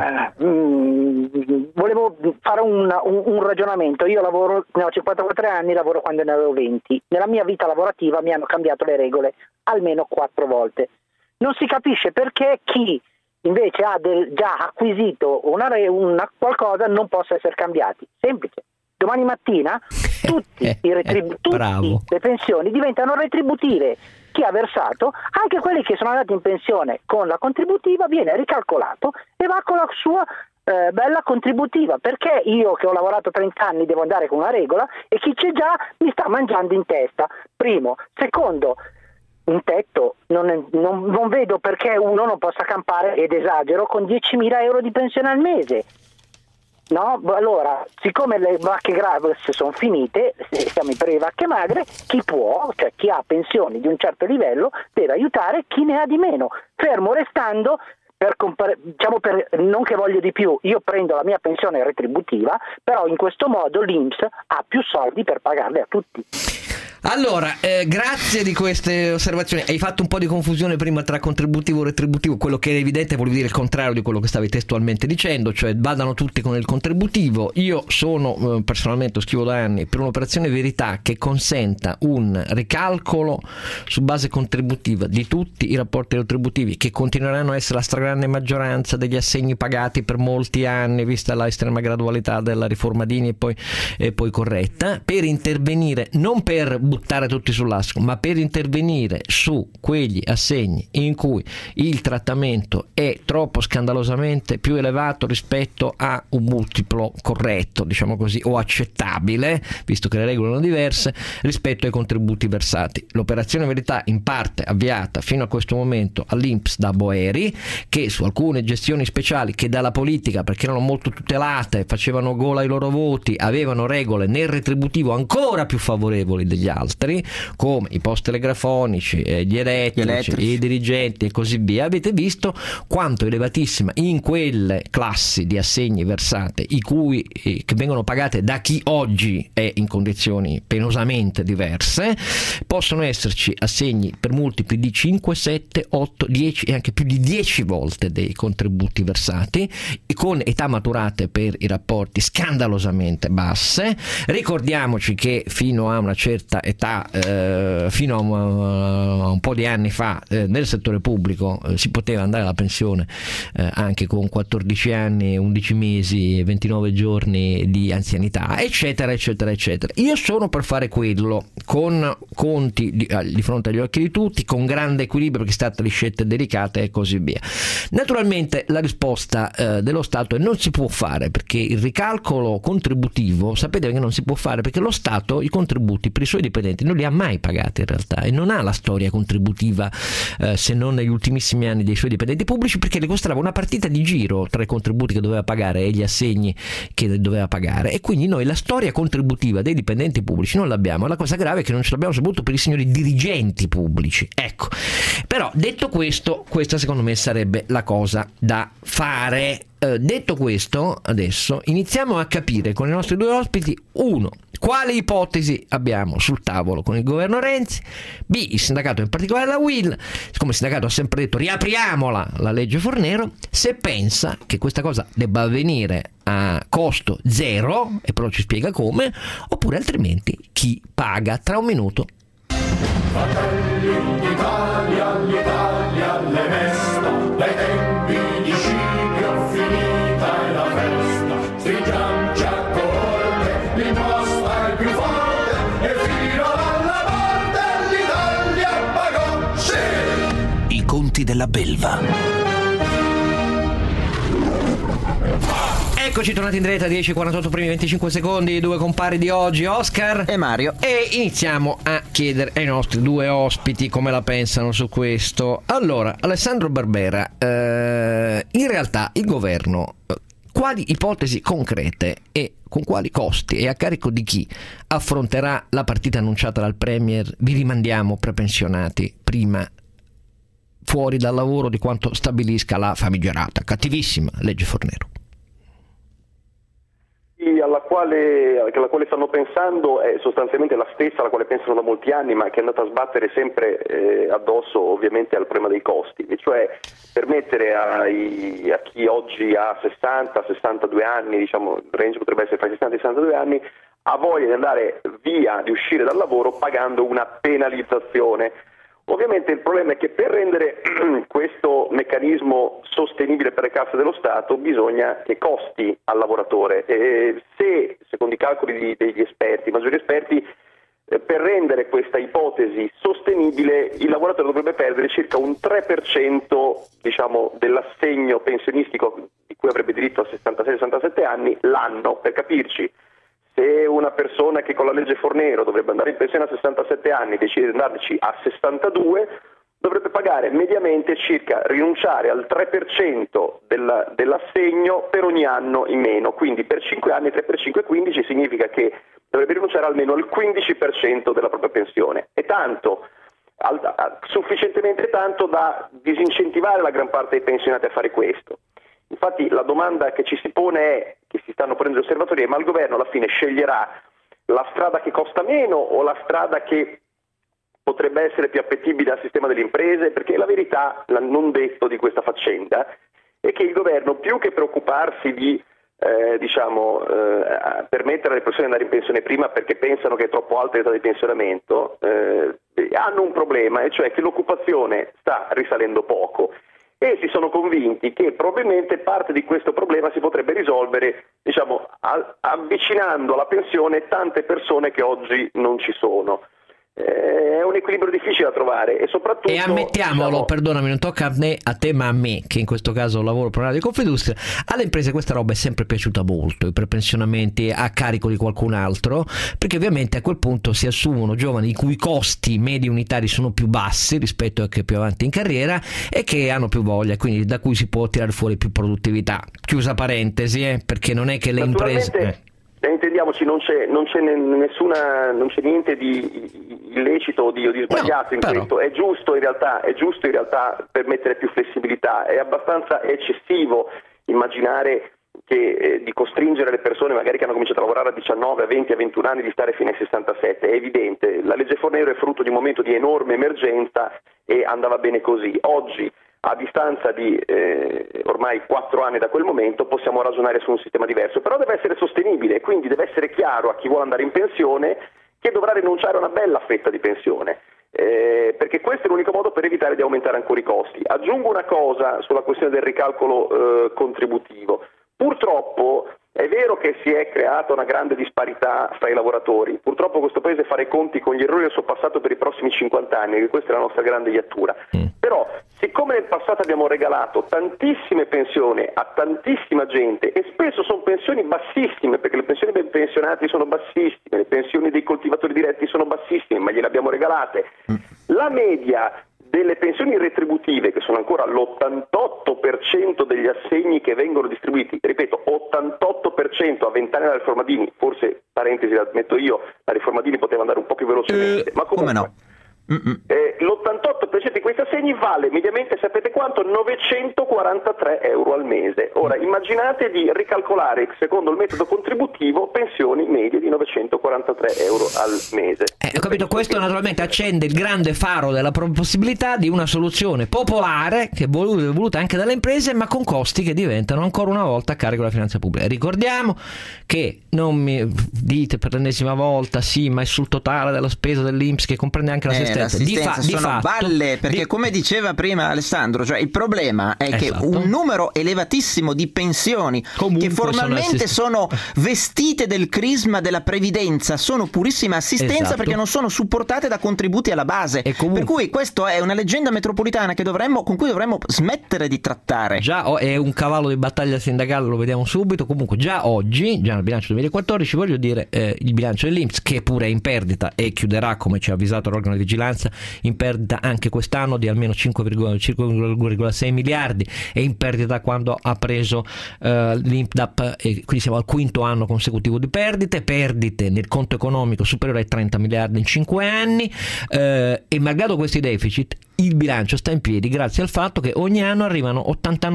Volevo fare un ragionamento. Io lavoro, ne ho 54 anni, lavoro quando ne avevo 20. Nella mia vita lavorativa mi hanno cambiato le regole almeno 4 volte. Non si capisce perché chi invece ha già acquisito una qualcosa non possa essere cambiati. Semplice. Domani mattina tutte le pensioni diventano retributive. Chi ha versato, anche quelli che sono andati in pensione con la contributiva, viene ricalcolato e va con la sua bella contributiva. Perché io che ho lavorato 30 anni devo andare con una regola e chi c'è già mi sta mangiando in testa? Primo. Secondo, un tetto, non vedo perché uno non possa campare, ed esagero, con 10.000 euro di pensione al mese. No? Allora, siccome le vacche grasse sono finite, siamo per le vacche magre, chi può, cioè chi ha pensioni di un certo livello, deve aiutare chi ne ha di meno, fermo restando, per non che voglio di più, io prendo la mia pensione retributiva, però in questo modo l'INPS ha più soldi per pagarle a tutti. Allora, grazie di queste osservazioni. Hai fatto un po' di confusione prima tra contributivo e retributivo. Quello che è evidente vuol dire il contrario di quello che stavi testualmente dicendo, cioè vadano tutti con il contributivo. Io sono personalmente, scrivo da anni, per un'operazione verità che consenta un ricalcolo su base contributiva di tutti i rapporti retributivi, che continueranno a essere la stragrande maggioranza degli assegni pagati per molti anni, vista la estrema gradualità della riforma Dini e poi corretta, per intervenire, non per buttare tutti sull'asco, ma per intervenire su quegli assegni in cui il trattamento è troppo scandalosamente più elevato rispetto a un multiplo corretto, diciamo così, o accettabile, visto che le regole sono diverse, rispetto ai contributi versati. L'operazione verità, in parte avviata fino a questo momento all'INPS da Boeri, che su alcune gestioni speciali che dalla politica, perché erano molto tutelate, facevano gola ai loro voti, avevano regole nel retributivo ancora più favorevoli degli altri, come i post telegrafonici, gli elettrici, i dirigenti e così via. Avete visto quanto elevatissima in quelle classi di assegni versate, che vengono pagate da chi oggi è in condizioni penosamente diverse, possono esserci assegni per multipli di 5, 7, 8, 10 e anche più di 10 volte dei contributi versati, con età maturate per i rapporti scandalosamente basse. Ricordiamoci che fino a una certa età fino a un po' di anni fa nel settore pubblico si poteva andare alla pensione anche con 14 anni, 11 mesi e 29 giorni di anzianità, eccetera eccetera eccetera. Io sono per fare quello con conti di fronte agli occhi di tutti, con grande equilibrio, perché state le scelte delicate e così via. Naturalmente la risposta dello Stato è: non si può fare, perché il ricalcolo contributivo, sapete che non si può fare perché lo Stato i contributi per i suoi dipendenti non li ha mai pagati in realtà, e non ha la storia contributiva se non negli ultimissimi anni dei suoi dipendenti pubblici, perché le costava una partita di giro tra i contributi che doveva pagare e gli assegni che doveva pagare, e quindi noi la storia contributiva dei dipendenti pubblici non l'abbiamo. La cosa grave è che non ce l'abbiamo soprattutto per i signori dirigenti pubblici. Ecco, però detto questo, questa secondo me sarebbe la cosa da fare. Detto questo, adesso iniziamo a capire con i nostri due ospiti: uno, quale ipotesi abbiamo sul tavolo con il governo Renzi; B, il sindacato, in particolare la UIL, siccome il sindacato ha sempre detto riapriamola la legge Fornero, se pensa che questa cosa debba avvenire a costo zero, e però ci spiega come, oppure altrimenti chi paga. Tra un minuto. Fratelli d'Italia, l'Italia le mesta, dai tempi di Scipio finita è la festa, stringiamoci a coorte, l'imposta è più forte, e fino alla morte l'Italia pagò, sì! I conti della belva. Eccoci tornati in diretta, 10:48 primi 25 secondi, due compari di oggi, Oscar e Mario, e iniziamo a chiedere ai nostri due ospiti come la pensano su questo. Allora, Alessandro Barbera, in realtà il governo quali ipotesi concrete e con quali costi e a carico di chi affronterà la partita annunciata dal Premier? Vi rimandiamo prepensionati prima fuori dal lavoro di quanto stabilisca la famigerata, cattivissima legge Fornero. Alla quale stanno pensando è sostanzialmente la stessa alla quale pensano da molti anni, ma che è andata a sbattere sempre addosso ovviamente al problema dei costi, e cioè permettere a chi oggi ha 60-62 anni, diciamo il range potrebbe essere fra i 60 e i 62 anni, ha voglia di andare via, di uscire dal lavoro pagando una penalizzazione. Ovviamente il problema è che per rendere questo meccanismo sostenibile per le casse dello Stato bisogna che costi al lavoratore, e se, secondo i calcoli degli esperti, maggiori esperti, per rendere questa ipotesi sostenibile il lavoratore dovrebbe perdere circa un 3% diciamo, dell'assegno pensionistico di cui avrebbe diritto a 66-67 anni l'anno. Per capirci, se una persona che con la legge Fornero dovrebbe andare in pensione a 67 anni decide di andarci a 62, dovrebbe pagare mediamente rinunciare al 3% dell'assegno per ogni anno in meno. Quindi per 5 anni 3 per 5 15 significa che dovrebbe rinunciare almeno al 15% della propria pensione. È tanto, sufficientemente tanto da disincentivare la gran parte dei pensionati a fare questo. Infatti la domanda che ci si pone è, che si stanno ponendo gli osservatori, è: ma il governo alla fine sceglierà la strada che costa meno o la strada che potrebbe essere più appetibile al sistema delle imprese? Perché la verità, il non detto di questa faccenda, è che il governo, più che preoccuparsi di permettere alle persone di andare in pensione prima perché pensano che è troppo alta l'età di pensionamento, hanno un problema, e cioè che l'occupazione sta risalendo poco. E si sono convinti che probabilmente parte di questo problema si potrebbe risolvere, diciamo, avvicinando alla pensione tante persone che oggi non ci sono. È un equilibrio difficile da trovare, e soprattutto, e ammettiamolo, perdonami, non tocca né a te ma a me, che in questo caso lavoro per Radio Confindustria. Alle imprese questa roba è sempre piaciuta molto, i prepensionamenti a carico di qualcun altro, perché ovviamente a quel punto si assumono giovani i cui costi medi unitari sono più bassi rispetto a che più avanti in carriera e che hanno più voglia, quindi da cui si può tirare fuori più produttività. Chiusa parentesi, perché non è che le imprese... Intendiamoci, non c'è niente di illecito o di sbagliato in questo. È giusto in realtà permettere più flessibilità. È abbastanza eccessivo immaginare che di costringere le persone magari che hanno cominciato a lavorare a 19, a 20, a 21 anni di stare fino ai 67. È evidente, la legge Fornero è frutto di un momento di enorme emergenza e andava bene così. Oggi, a distanza di ormai 4 anni da quel momento, possiamo ragionare su un sistema diverso, però deve essere sostenibile, quindi deve essere chiaro a chi vuole andare in pensione che dovrà rinunciare a una bella fetta di pensione. Perché questo è l'unico modo per evitare di aumentare ancora i costi. Aggiungo una cosa sulla questione del ricalcolo contributivo. Purtroppo è vero che si è creata una grande disparità fra i lavoratori, purtroppo questo Paese fa i conti con gli errori del suo passato per i prossimi 50 anni, che questa è la nostra grande iattura. Però, siccome nel passato abbiamo regalato tantissime pensioni a tantissima gente, e spesso sono pensioni bassissime, perché le pensioni dei pensionati sono bassissime, le pensioni dei coltivatori diretti sono bassissime, ma gliele abbiamo regalate, la media delle pensioni retributive, che sono ancora l'88% degli assegni che vengono distribuiti, ripeto, 88% a 20 anni dalla riforma Dini, forse, parentesi la metto io, la riforma Dini poteva andare un po' più velocemente, ma comunque, come no? L'88% di questi assegni vale mediamente, sapete quanto? 943 euro al mese. Ora immaginate di ricalcolare secondo il metodo contributivo pensioni medie di 943 euro al mese. Ho capito, questo naturalmente accende il grande faro della possibilità di una soluzione popolare che è voluta anche dalle imprese, ma con costi che diventano ancora una volta a carico della finanza pubblica. Ricordiamo che, non mi dite per l'ennesima volta, sì, ma è sul totale della spesa dell'INPS che comprende anche l'assistenza. Sono balle, perché come diceva prima Alessandro, cioè il problema è che un numero elevatissimo di pensioni comunque che formalmente sono vestite del crisma della previdenza sono purissima assistenza, perché non sono supportate da contributi alla base, per cui questo è una leggenda metropolitana con cui dovremmo smettere di trattare. Già è un cavallo di battaglia sindacale, lo vediamo subito. Comunque già oggi, già nel bilancio 2014, voglio dire, il bilancio dell'INPS, che pure è in perdita e chiuderà, come ci ha avvisato l'organo di vigilanza, in perdita anche quest'anno di almeno 5,6 miliardi, è in perdita quando ha preso l'INPDAP, e quindi siamo al quinto anno consecutivo di perdite nel conto economico superiore ai 30 miliardi in 5 anni, e malgrado questi deficit il bilancio sta in piedi grazie al fatto che ogni anno arrivano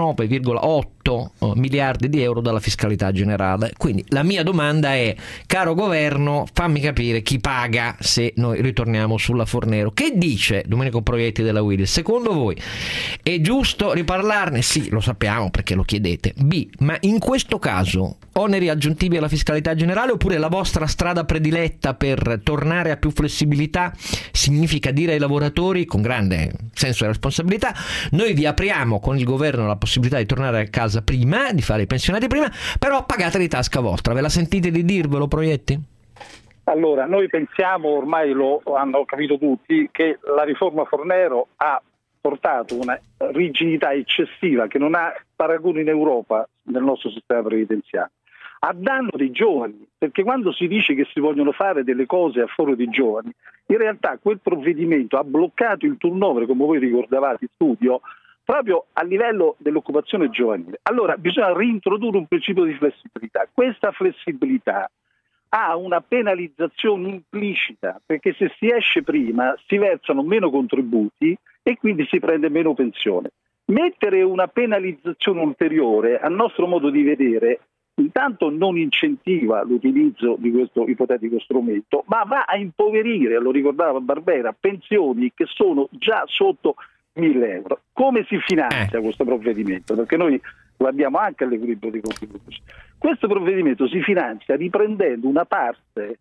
89,8 miliardi di euro dalla fiscalità generale. Quindi la mia domanda è: caro governo, fammi capire chi paga se noi ritorniamo sulla Fornero. Che dice Domenico Proietti della Willis? Secondo voi è giusto riparlarne? Sì, lo sappiamo perché lo chiedete. B, ma in questo caso oneri aggiuntivi alla fiscalità generale, oppure la vostra strada prediletta per tornare a più flessibilità significa dire ai lavoratori, con grande senso di responsabilità, noi vi apriamo con il governo la possibilità di tornare a casa prima, di fare i pensionati prima, però pagate di tasca vostra? Ve la sentite di dirvelo, Proietti? Allora, noi pensiamo, ormai lo hanno capito tutti, che la riforma Fornero ha portato una rigidità eccessiva che non ha paragone in Europa nel nostro sistema previdenziale, a danno dei giovani, perché quando si dice che si vogliono fare delle cose a favore dei giovani, in realtà quel provvedimento ha bloccato il turnover, come voi ricordavate in studio, proprio a livello dell'occupazione giovanile. Allora bisogna reintrodurre un principio di flessibilità. Questa flessibilità ha una penalizzazione implicita, perché se si esce prima si versano meno contributi e quindi si prende meno pensione. Mettere una penalizzazione ulteriore, a nostro modo di vedere, intanto non incentiva l'utilizzo di questo ipotetico strumento, ma va a impoverire, lo ricordava Barbera, pensioni che sono già sotto 1.000 euro. Come si finanzia questo provvedimento? Perché noi guardiamo anche all'equilibrio dei contributi. Questo provvedimento si finanzia riprendendo una parte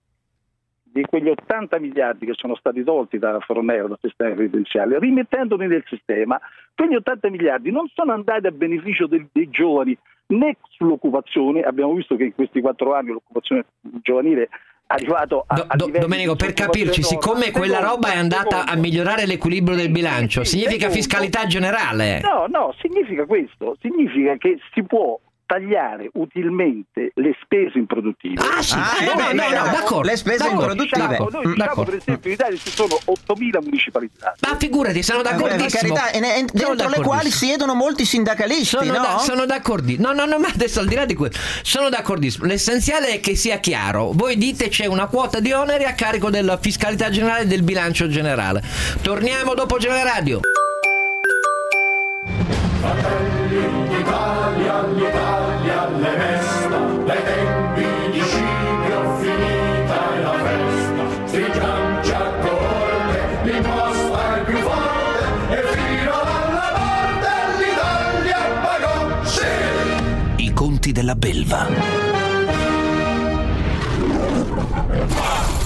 di quegli 80 miliardi che sono stati tolti da Fornero, dal sistema previdenziale, rimettendoli nel sistema. Quegli 80 miliardi non sono andati a beneficio dei giovani né sull'occupazione. Abbiamo visto che in questi 4 anni l'occupazione giovanile è arrivato a Domenico, per capirci, siccome quella roba è andata a migliorare l'equilibrio del bilancio, significa fiscalità generale? No, significa questo, significa che si può tagliare utilmente le spese improduttive. D'accordo. Le spese improduttive. Noi diciamo per esempio in Italia ci sono 8.000 municipalità. Ma figurati, sono d'accordissimo. Dentro le quali siedono molti sindacalisti, sono d'accordissimo. No, ma adesso al di là di questo, sono d'accordissimo. L'essenziale è che sia chiaro. Voi dite c'è una quota di oneri a carico della fiscalità generale e del bilancio generale. Torniamo dopo Generale Radio. L'Italia le festa, dai tempi di Scipio finita è la festa, stringiamo giacca corte, l'imposta è più forte e fino alla morte l'Italia pagò, sì! I conti della belva.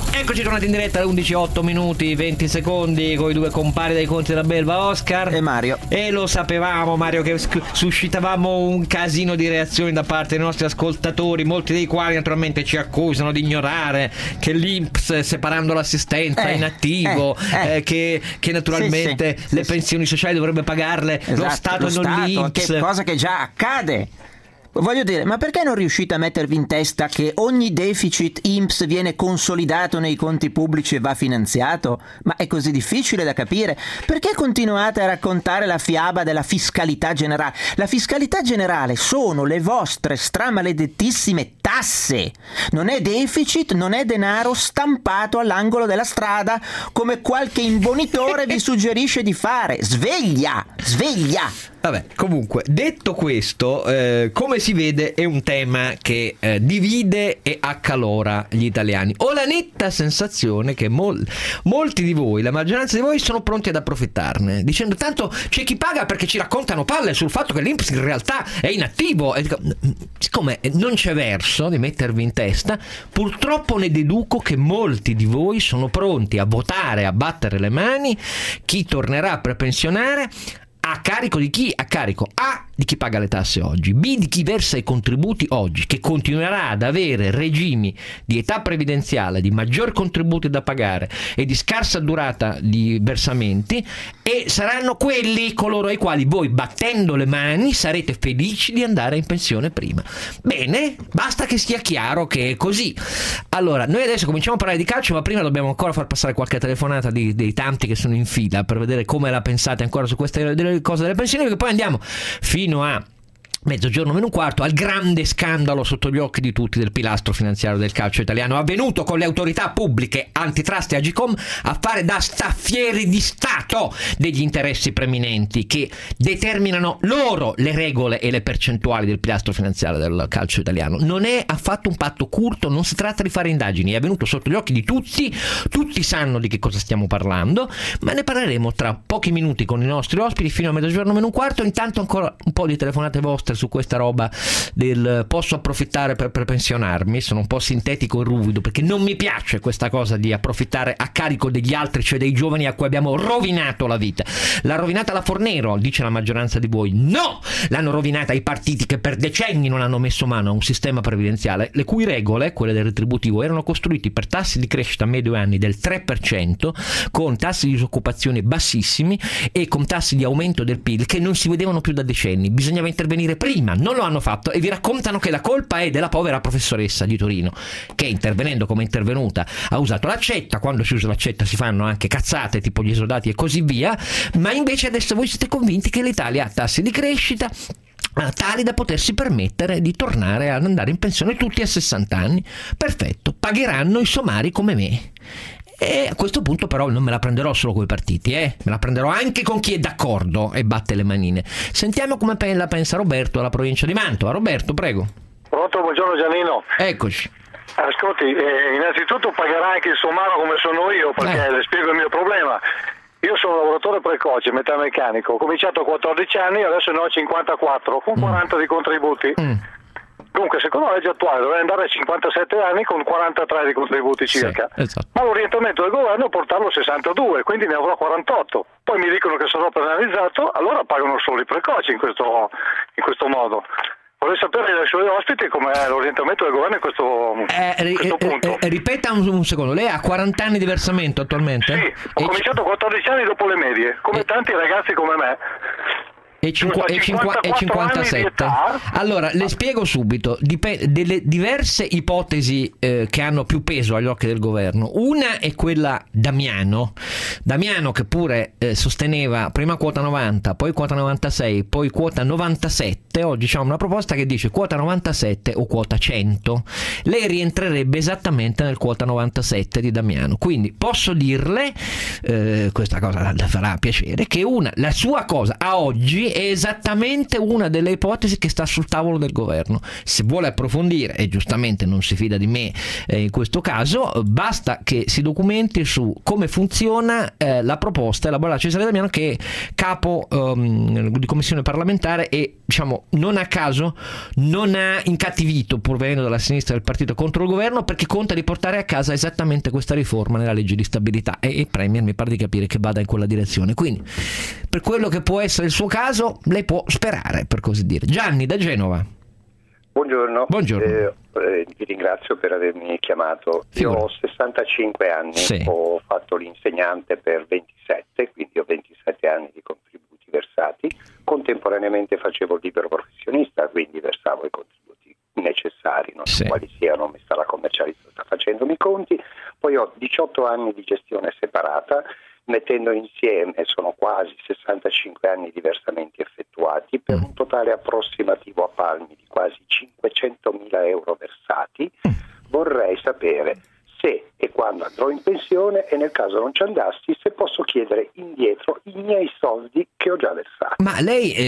Eccoci tornati in diretta alle 11:08 minuti 20 secondi con i due compari dei conti della Belva, Oscar e Mario. E lo sapevamo, Mario, che suscitavamo un casino di reazioni da parte dei nostri ascoltatori, molti dei quali naturalmente ci accusano di ignorare che l'INPS, separando l'assistenza, è inattivo, che naturalmente le pensioni sociali dovrebbe pagarle lo Stato e non l'INPS. Che cosa che già accade. Voglio dire, ma perché non riuscite a mettervi in testa che ogni deficit INPS viene consolidato nei conti pubblici e va finanziato? Ma è così difficile da capire? Perché continuate a raccontare la fiaba della fiscalità generale? La fiscalità generale sono le vostre stramaledettissime tasse. Non è deficit, non è denaro stampato all'angolo della strada come qualche imbonitore vi suggerisce di fare. Sveglia! Sveglia! Vabbè, comunque, detto questo, come si vede è un tema che divide e accalora gli italiani. Ho la netta sensazione che molti di voi, la maggioranza di voi, sono pronti ad approfittarne, dicendo tanto c'è chi paga perché ci raccontano palle sul fatto che l'INPS in realtà è inattivo. E dico, siccome non c'è verso di mettervi in testa, purtroppo ne deduco che molti di voi sono pronti a votare, a battere le mani, chi tornerà per pensionare. A carico di chi? A carico A di chi paga le tasse oggi, B di chi versa i contributi oggi, che continuerà ad avere regimi di età previdenziale, di maggior contributi da pagare e di scarsa durata di versamenti, e saranno quelli coloro ai quali voi, battendo le mani, sarete felici di andare in pensione prima. Bene, basta che sia chiaro che è così. Allora, noi adesso cominciamo a parlare di calcio, ma prima dobbiamo ancora far passare qualche telefonata dei tanti che sono in fila per vedere come la pensate ancora su queste delle cose delle pensioni, perché poi andiamo fino a mezzogiorno meno un quarto al grande scandalo sotto gli occhi di tutti del pilastro finanziario del calcio italiano, avvenuto con le autorità pubbliche Antitrust e Agcom a fare da staffieri di Stato degli interessi preminenti che determinano loro le regole e le percentuali del pilastro finanziario del calcio italiano. Non è affatto un patto curto, non si tratta di fare indagini, è avvenuto sotto gli occhi di tutti sanno di che cosa stiamo parlando, ma ne parleremo tra pochi minuti con i nostri ospiti fino a mezzogiorno meno un quarto. Intanto ancora un po' di telefonate vostre su questa roba del posso approfittare per pensionarmi. Sono un po' sintetico e ruvido perché non mi piace questa cosa di approfittare a carico degli altri, cioè dei giovani a cui abbiamo rovinato la vita. L'ha rovinata la Fornero, dice la maggioranza di voi. No! L'hanno rovinata i partiti che per decenni non hanno messo mano a un sistema previdenziale le cui regole, quelle del retributivo, erano costruiti per tassi di crescita medio anni del 3%, con tassi di disoccupazione bassissimi e con tassi di aumento del PIL che non si vedevano più da decenni. Bisognava intervenire prima, non lo hanno fatto, e vi raccontano che la colpa è della povera professoressa di Torino che, intervenendo come è intervenuta, ha usato l'accetta. Quando si usa l'accetta si fanno anche cazzate tipo gli esodati e così via, ma invece adesso voi siete convinti che l'Italia ha tassi di crescita tali da potersi permettere di tornare ad andare in pensione tutti a 60 anni. Perfetto, pagheranno i somari come me. E a questo punto però non me la prenderò solo con i partiti, me la prenderò anche con chi è d'accordo e batte le manine. Sentiamo come la pensa Roberto alla provincia di Mantova. Roberto, prego. Pronto, buongiorno Giannino. Eccoci. Ascolti, innanzitutto pagherà anche il somaro come sono io, perché le spiego il mio problema. Io sono un lavoratore precoce, metalmeccanico, ho cominciato a 14 anni, adesso ne ho 54, con 40 di contributi. Dunque, secondo la legge attuale dovrei andare a 57 anni con 43 di contributi circa. Sì, esatto. Ma l'orientamento del governo è portarlo a 62, quindi ne avrò 48. Poi mi dicono che sarò penalizzato, allora pagano solo i precoci in questo modo. Vorrei sapere dai suoi ospiti com'è l'orientamento del governo in questo punto. Ripeta un secondo, lei ha 40 anni di versamento attualmente? Sì, ho cominciato 14 anni dopo le medie, come tanti ragazzi come me. E 57. Allora, le spiego subito delle diverse ipotesi che hanno più peso agli occhi del governo. Una è quella Damiano che pure sosteneva prima quota 90, poi quota 96, poi quota 97. Oggi c'è una proposta che dice quota 97 o quota 100. Lei rientrerebbe esattamente nel quota 97 di Damiano. Quindi posso dirle, questa cosa le farà piacere, che la sua cosa a oggi è esattamente una delle ipotesi che sta sul tavolo del governo. Se vuole approfondire, e giustamente non si fida di me in questo caso, basta che si documenti su come funziona la proposta elaborata da Cesare Damiano, che è capo di commissione parlamentare e, diciamo, non a caso non ha incattivito, pur venendo dalla sinistra del partito, contro il governo, perché conta di portare a casa esattamente questa riforma nella legge di stabilità, e il Premier mi pare di capire che vada in quella direzione. Quindi, per quello che può essere il suo caso, lei può sperare, per così dire. Gianni da Genova. Buongiorno. Buongiorno. Vi ringrazio per avermi chiamato. Figura. Io ho 65 anni, Sì. Ho fatto l'insegnante per 27, quindi ho 27 anni di contributi versati. Contemporaneamente facevo il libero professionista, quindi versavo i contributi necessari, non so quali siano, mi sta la commercialista, sta facendomi i conti. Poi ho 18 anni di gestione separata, mettendo insieme sono quasi 65 anni di versamenti effettuati, per un totale approssimativo a palmi di quasi 500.000 euro versati. Vorrei sapere se e quando andrò in pensione, e nel caso non ci andassi, se posso chiedere indietro i miei soldi che ho già versato. Ma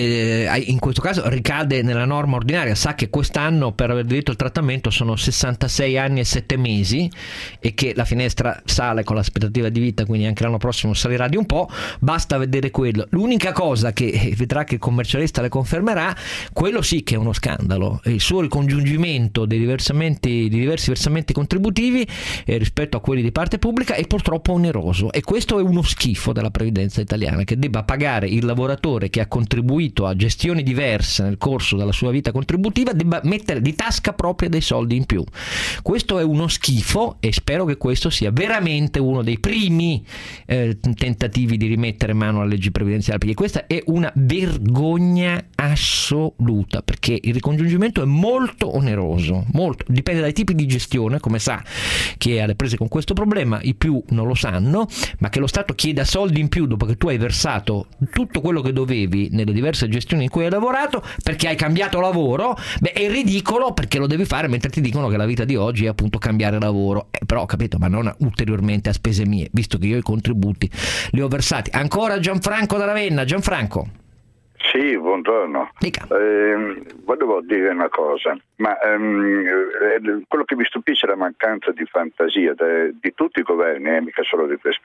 lei in questo caso ricade nella norma ordinaria, sa che quest'anno per aver diritto al trattamento sono 66 anni e 7 mesi e che la finestra sale con l'aspettativa di vita, quindi anche l'anno prossimo salirà di un po', basta vedere quello. L'unica cosa che vedrà che il commercialista le confermerà, quello sì che è uno scandalo, il suo ricongiungimento di diversi versamenti contributivi rispetto a quelli di parte pubblica è purtroppo oneroso, e questo è uno schifo della previdenza italiana, che debba pagare il lavoratore che ha contribuito a gestioni diverse nel corso della sua vita contributiva, debba mettere di tasca propria dei soldi in più. Questo è uno schifo, e spero che questo sia veramente uno dei primi tentativi di rimettere mano alla legge previdenziale, perché questa è una vergogna assoluta, perché il ricongiungimento è molto oneroso, molto, dipende dai tipi di gestione, come sa chi è alle prese con questo problema, i più non lo sanno, ma che lo Stato chieda soldi in più dopo che tu hai versato tutto quello che dovevi nelle diverse gestioni in cui hai lavorato perché hai cambiato lavoro, è ridicolo, perché lo devi fare mentre ti dicono che la vita di oggi è appunto cambiare lavoro, però ho capito, ma non ulteriormente a spese mie, visto che io i contributi li ho versati. Ancora Gianfranco da Ravenna. Gianfranco. Sì, buongiorno. Volevo dire una cosa, ma quello che mi stupisce è la mancanza di fantasia di tutti i governi, mica solo di questo.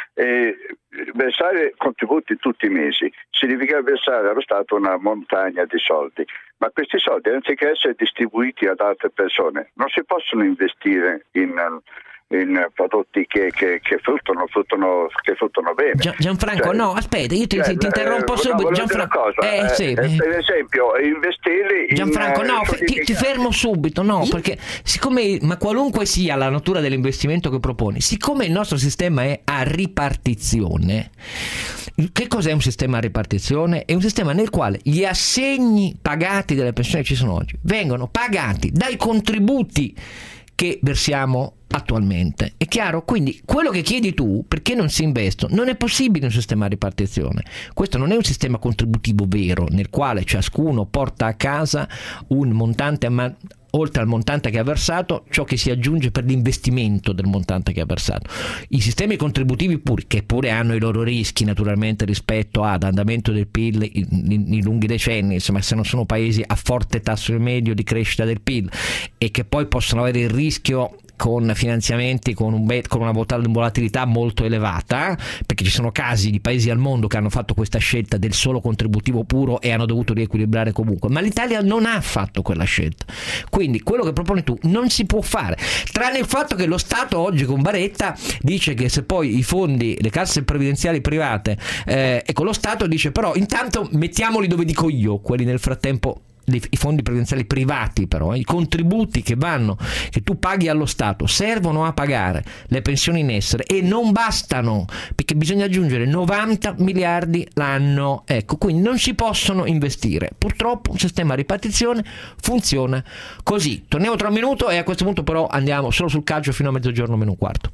Versare contributi tutti i mesi significa versare allo Stato una montagna di soldi, ma questi soldi, anziché essere distribuiti ad altre persone, non si possono investire in prodotti che fruttano bene. Gianfranco, no, aspetta, io ti interrompo subito. Gianfranco, per esempio, investirli Gianfranco, no, ti fermo subito, no, perché siccome, ma qualunque sia la natura dell'investimento che proponi, siccome il nostro sistema è a ripartizione, che cos'è un sistema a ripartizione? È un sistema nel quale gli assegni pagati delle persone che ci sono oggi vengono pagati dai contributi che versiamo attualmente. È chiaro? Quindi quello che chiedi tu, perché non si investono, non è possibile un sistema a ripartizione. Questo non è un sistema contributivo vero, nel quale ciascuno porta a casa un montante, oltre al montante che ha versato, ciò che si aggiunge per l'investimento del montante che ha versato. I sistemi contributivi che pure hanno i loro rischi naturalmente rispetto ad andamento del PIL in lunghi decenni, insomma, se non sono paesi a forte tasso medio di crescita del PIL e che poi possono avere il rischio con finanziamenti con una volatilità molto elevata, perché ci sono casi di paesi al mondo che hanno fatto questa scelta del solo contributivo puro e hanno dovuto riequilibrare comunque, ma l'Italia non ha fatto quella scelta. Quindi quello che proponi tu non si può fare, tranne il fatto che lo Stato oggi con Baretta dice che se poi i fondi, le casse previdenziali private, ecco, lo Stato dice però intanto mettiamoli dove dico io, quelli nel frattempo, i fondi previdenziali privati, però i contributi che tu paghi allo Stato servono a pagare le pensioni in essere e non bastano, perché bisogna aggiungere 90 miliardi l'anno, ecco, quindi non si possono investire. Purtroppo un sistema a ripartizione funziona così. Torniamo tra un minuto e a questo punto però andiamo solo sul calcio fino a mezzogiorno meno un quarto.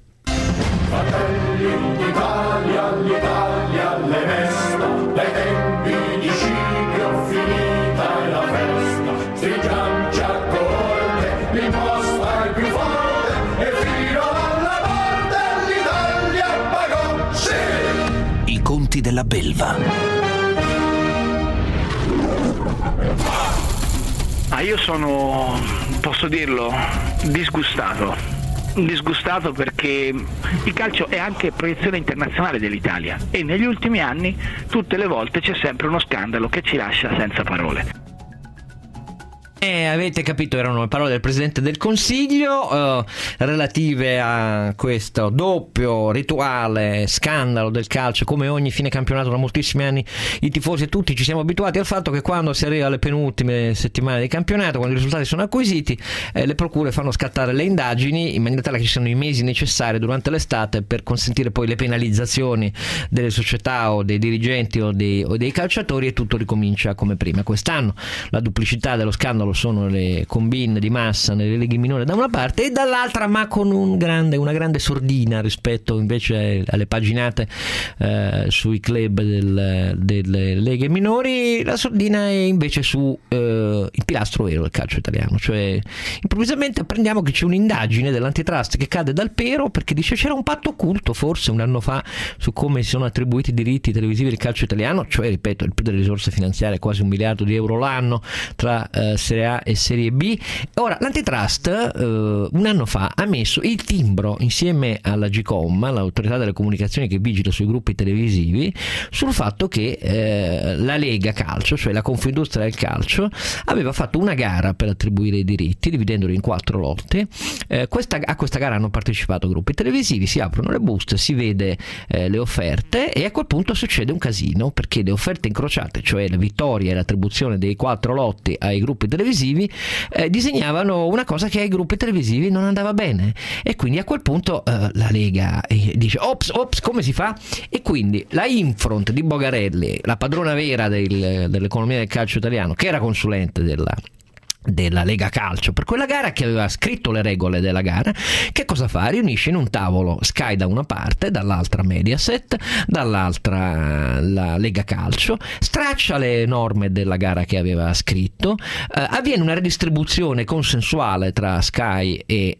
Fratelli d'Italia, l'Italia le mesta, dai tempi di Scipio finita è la festa, stringiamo a corte, l'imposta è più forte e fino alla morte l'Italia pagò, sì! I conti della belva. Io sono, posso dirlo, disgustato perché il calcio è anche proiezione internazionale dell'Italia e negli ultimi anni tutte le volte c'è sempre uno scandalo che ci lascia senza parole. Avete capito, erano le parole del Presidente del Consiglio relative a questo doppio rituale scandalo del calcio. Come ogni fine campionato da moltissimi anni i tifosi e tutti ci siamo abituati al fatto che quando si arriva alle penultime settimane di campionato, quando i risultati sono acquisiti, le procure fanno scattare le indagini in maniera tale che ci siano i mesi necessari durante l'estate per consentire poi le penalizzazioni delle società o dei dirigenti o dei calciatori, e tutto ricomincia come prima. Quest'anno la duplicità dello scandalo sono le combine di massa nelle leghe minori da una parte e dall'altra, ma con una grande sordina rispetto invece alle paginate sui club delle leghe minori. La sordina è invece su il pilastro vero del calcio italiano, cioè improvvisamente apprendiamo che c'è un'indagine dell'antitrust che cade dal pero perché dice c'era un patto occulto forse un anno fa su come si sono attribuiti i diritti televisivi del calcio italiano, cioè ripeto il più delle risorse finanziarie, quasi 1 miliardo di euro l'anno tra Serie A e Serie B. Ora l'antitrust un anno fa ha messo il timbro insieme alla GCOM, l'autorità delle comunicazioni che vigila sui gruppi televisivi, sul fatto che la Lega Calcio, cioè la Confindustria del calcio, aveva fatto una gara per attribuire i diritti dividendoli in 4 lotti. A questa gara hanno partecipato gruppi televisivi, si aprono le buste, si vede le offerte e a quel punto succede un casino perché le offerte incrociate, cioè la vittoria e l'attribuzione dei 4 lotti ai gruppi televisivi, disegnavano una cosa che ai gruppi televisivi non andava bene, e quindi a quel punto la Lega dice ops, come si fa? E quindi la Infront di Bogarelli, la padrona vera dell'economia del calcio italiano, che era consulente della Lega Calcio per quella gara, che aveva scritto le regole della gara, che cosa fa? Riunisce in un tavolo Sky da una parte, dall'altra Mediaset, dall'altra la Lega Calcio, straccia le norme della gara che aveva scritto, avviene una redistribuzione consensuale tra Sky e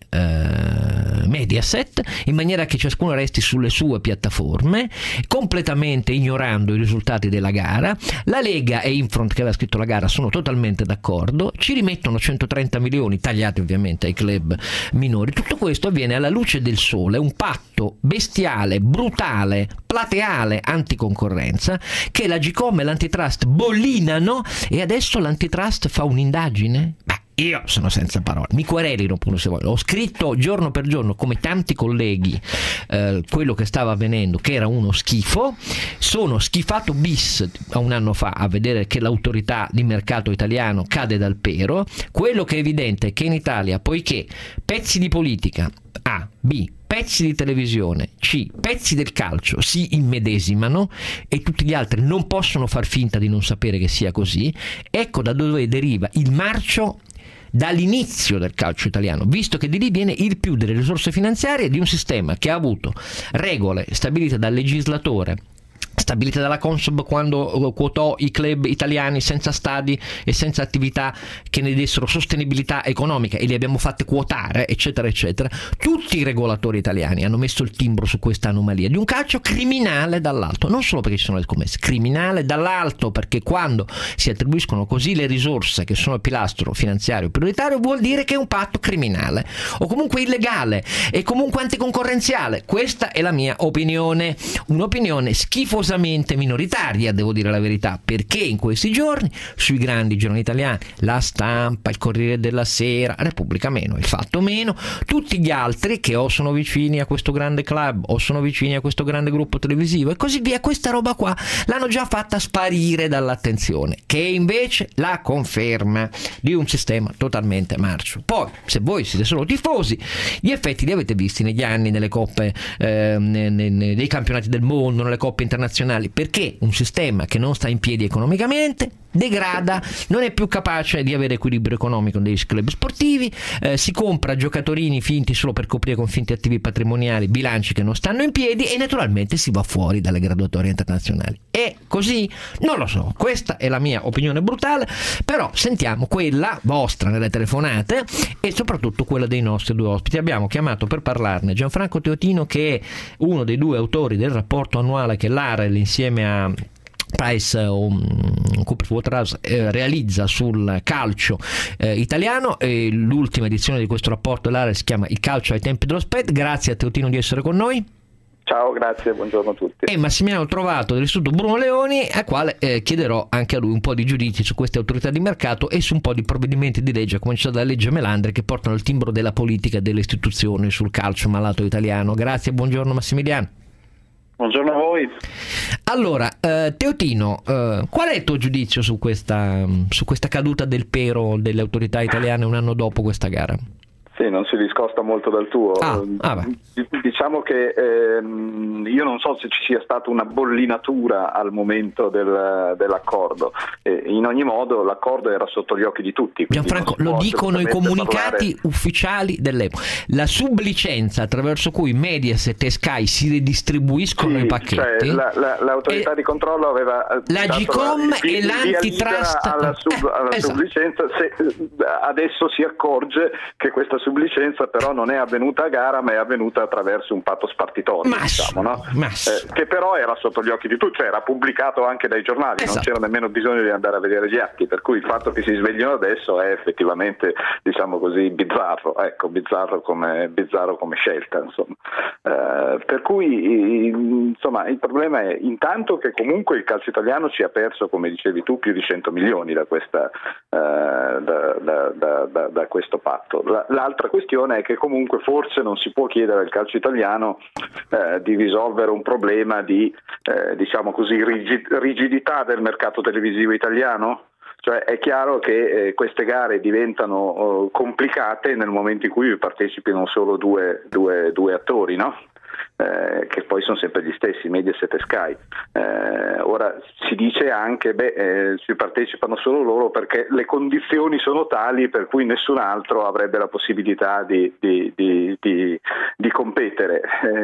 Mediaset in maniera che ciascuno resti sulle sue piattaforme, completamente ignorando i risultati della gara. La Lega e Infront, che aveva scritto la gara, sono totalmente d'accordo, ci rimettono 130 milioni tagliati ovviamente ai club minori. Tutto questo avviene alla luce del sole, un patto bestiale, brutale, plateale anticoncorrenza che la GCOM e l'antitrust bollinano, e adesso l'antitrust fa un'indagine? Io sono senza parole, mi querelino pure se voglio. Ho scritto giorno per giorno, come tanti colleghi, quello che stava avvenendo, che era uno schifo. Sono schifato bis a un anno fa a vedere che l'autorità di mercato italiano cade dal pero. Quello che è evidente è che in Italia, poiché pezzi di politica A, B, pezzi di televisione, C, pezzi del calcio si immedesimano e tutti gli altri non possono far finta di non sapere che sia così, ecco da dove deriva il marcio dall'inizio del calcio italiano, visto che di lì viene il più delle risorse finanziarie di un sistema che ha avuto regole stabilite dal legislatore, stabilite dalla Consob quando quotò i club italiani senza stadi e senza attività che ne dessero sostenibilità economica, e li abbiamo fatte quotare, eccetera eccetera. Tutti i regolatori italiani hanno messo il timbro su questa anomalia di un calcio criminale dall'alto, non solo perché ci sono le scommesse, criminale dall'alto perché quando si attribuiscono così le risorse che sono il pilastro finanziario prioritario vuol dire che è un patto criminale o comunque illegale e comunque anticoncorrenziale. Questa è la mia opinione, un'opinione schifosamente minoritaria, devo dire la verità, perché in questi giorni sui grandi giornali italiani, La Stampa, il Corriere della Sera, Repubblica meno, Il Fatto meno, tutti gli altri che o sono vicini a questo grande club o sono vicini a questo grande gruppo televisivo e così via, questa roba qua l'hanno già fatta sparire dall'attenzione, che è invece la conferma di un sistema totalmente marcio. Poi, se voi siete solo tifosi, gli effetti li avete visti negli anni nelle coppe, nei campionati del mondo, nelle coppe internazionali, perché un sistema che non sta in piedi economicamente degrada, non è più capace di avere equilibrio economico dei club sportivi, si compra giocatori finti solo per coprire con finti attivi patrimoniali bilanci che non stanno in piedi e naturalmente si va fuori dalle graduatorie internazionali. È così? Non lo so, questa è la mia opinione brutale, però sentiamo quella vostra nelle telefonate e soprattutto quella dei nostri due ospiti. Abbiamo chiamato per parlarne Gianfranco Teotino, che è uno dei 2 autori del rapporto annuale che l'AREL insieme a realizza sul calcio italiano, e l'ultima edizione di questo rapporto dell'area si chiama Il calcio ai tempi dello SPED. Grazie a Teotino di essere con noi. Ciao, grazie, buongiorno a tutti. E Massimiliano Trovato dell'Istituto Bruno Leoni, al quale chiederò anche a lui un po' di giudizi su queste autorità di mercato e su un po' di provvedimenti di legge, a cominciare dalla legge Melandri, che portano il timbro della politica e delle istituzioni sul calcio malato italiano. Grazie, buongiorno Massimiliano. Buongiorno a voi. Allora, Teotino, qual è il tuo giudizio su questa caduta del pero delle autorità italiane un anno dopo questa gara? Sì, non si discosta molto dal tuo. Diciamo che io non so se ci sia stata una bollinatura al momento dell'accordo. In ogni modo l'accordo era sotto gli occhi di tutti. Gianfranco, lo dicono i comunicati ufficiali dell'epoca. La sublicenza attraverso cui Mediaset e Sky si ridistribuiscono i pacchetti. Cioè, l'autorità di controllo aveva la GCOM e l'antitrust alla sublicenza. Adesso si accorge che questa sublicenza però non è avvenuta a gara, ma è avvenuta attraverso un patto spartitorio, che però era sotto gli occhi di tutti, cioè era pubblicato anche dai giornali, non c'era nemmeno bisogno di andare a vedere gli atti, per cui il fatto che si svegliano adesso è effettivamente, diciamo così, bizzarro come scelta, insomma. Per cui insomma il problema è intanto che comunque il calcio italiano ci ha perso, come dicevi tu, più di 100 milioni da questo patto. L'altra questione è che comunque forse non si può chiedere al calcio italiano di risolvere un problema di diciamo così rigidità del mercato televisivo italiano. Cioè è chiaro che queste gare diventano complicate nel momento in cui partecipino solo due attori, no? Che poi sono sempre gli stessi, Mediaset e Sky. Ora si dice anche ci partecipano solo loro perché le condizioni sono tali per cui nessun altro avrebbe la possibilità di competere.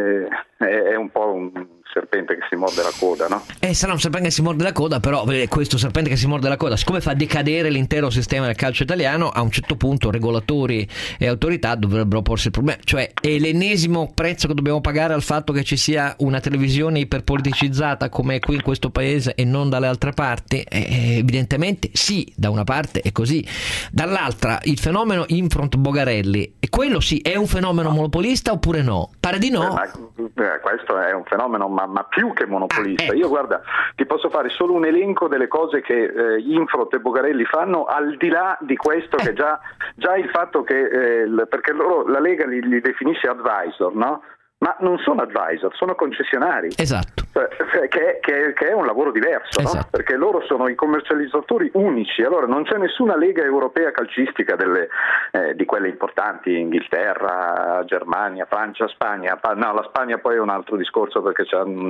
È un po' un serpente che si morde la coda, no? Sarà un serpente che si morde la coda, però questo serpente che si morde la coda, siccome fa decadere l'intero sistema del calcio italiano, a un certo punto regolatori e autorità dovrebbero porsi il problema, cioè è l'ennesimo prezzo che dobbiamo pagare al fatto che ci sia una televisione iperpoliticizzata come qui in questo paese e non dalle altre parti? Evidentemente sì, da una parte è così, dall'altra il fenomeno Infront Bogarelli, e quello sì è un fenomeno monopolista oppure no? Pare di no. Questo è un fenomeno ma più che monopolista. Ecco. Io guarda, ti posso fare solo un elenco delle cose che Infront e Bogarelli fanno, al di là di questo che già il fatto che perché loro, la Lega li definisce advisor, no? Ma non sono advisor, sono concessionari. Esatto. Che è un lavoro diverso, esatto. No? Perché loro sono i commercializzatori unici. Allora non c'è nessuna lega europea calcistica di quelle importanti, Inghilterra, Germania, Francia, Spagna. No, la Spagna poi è un altro discorso perché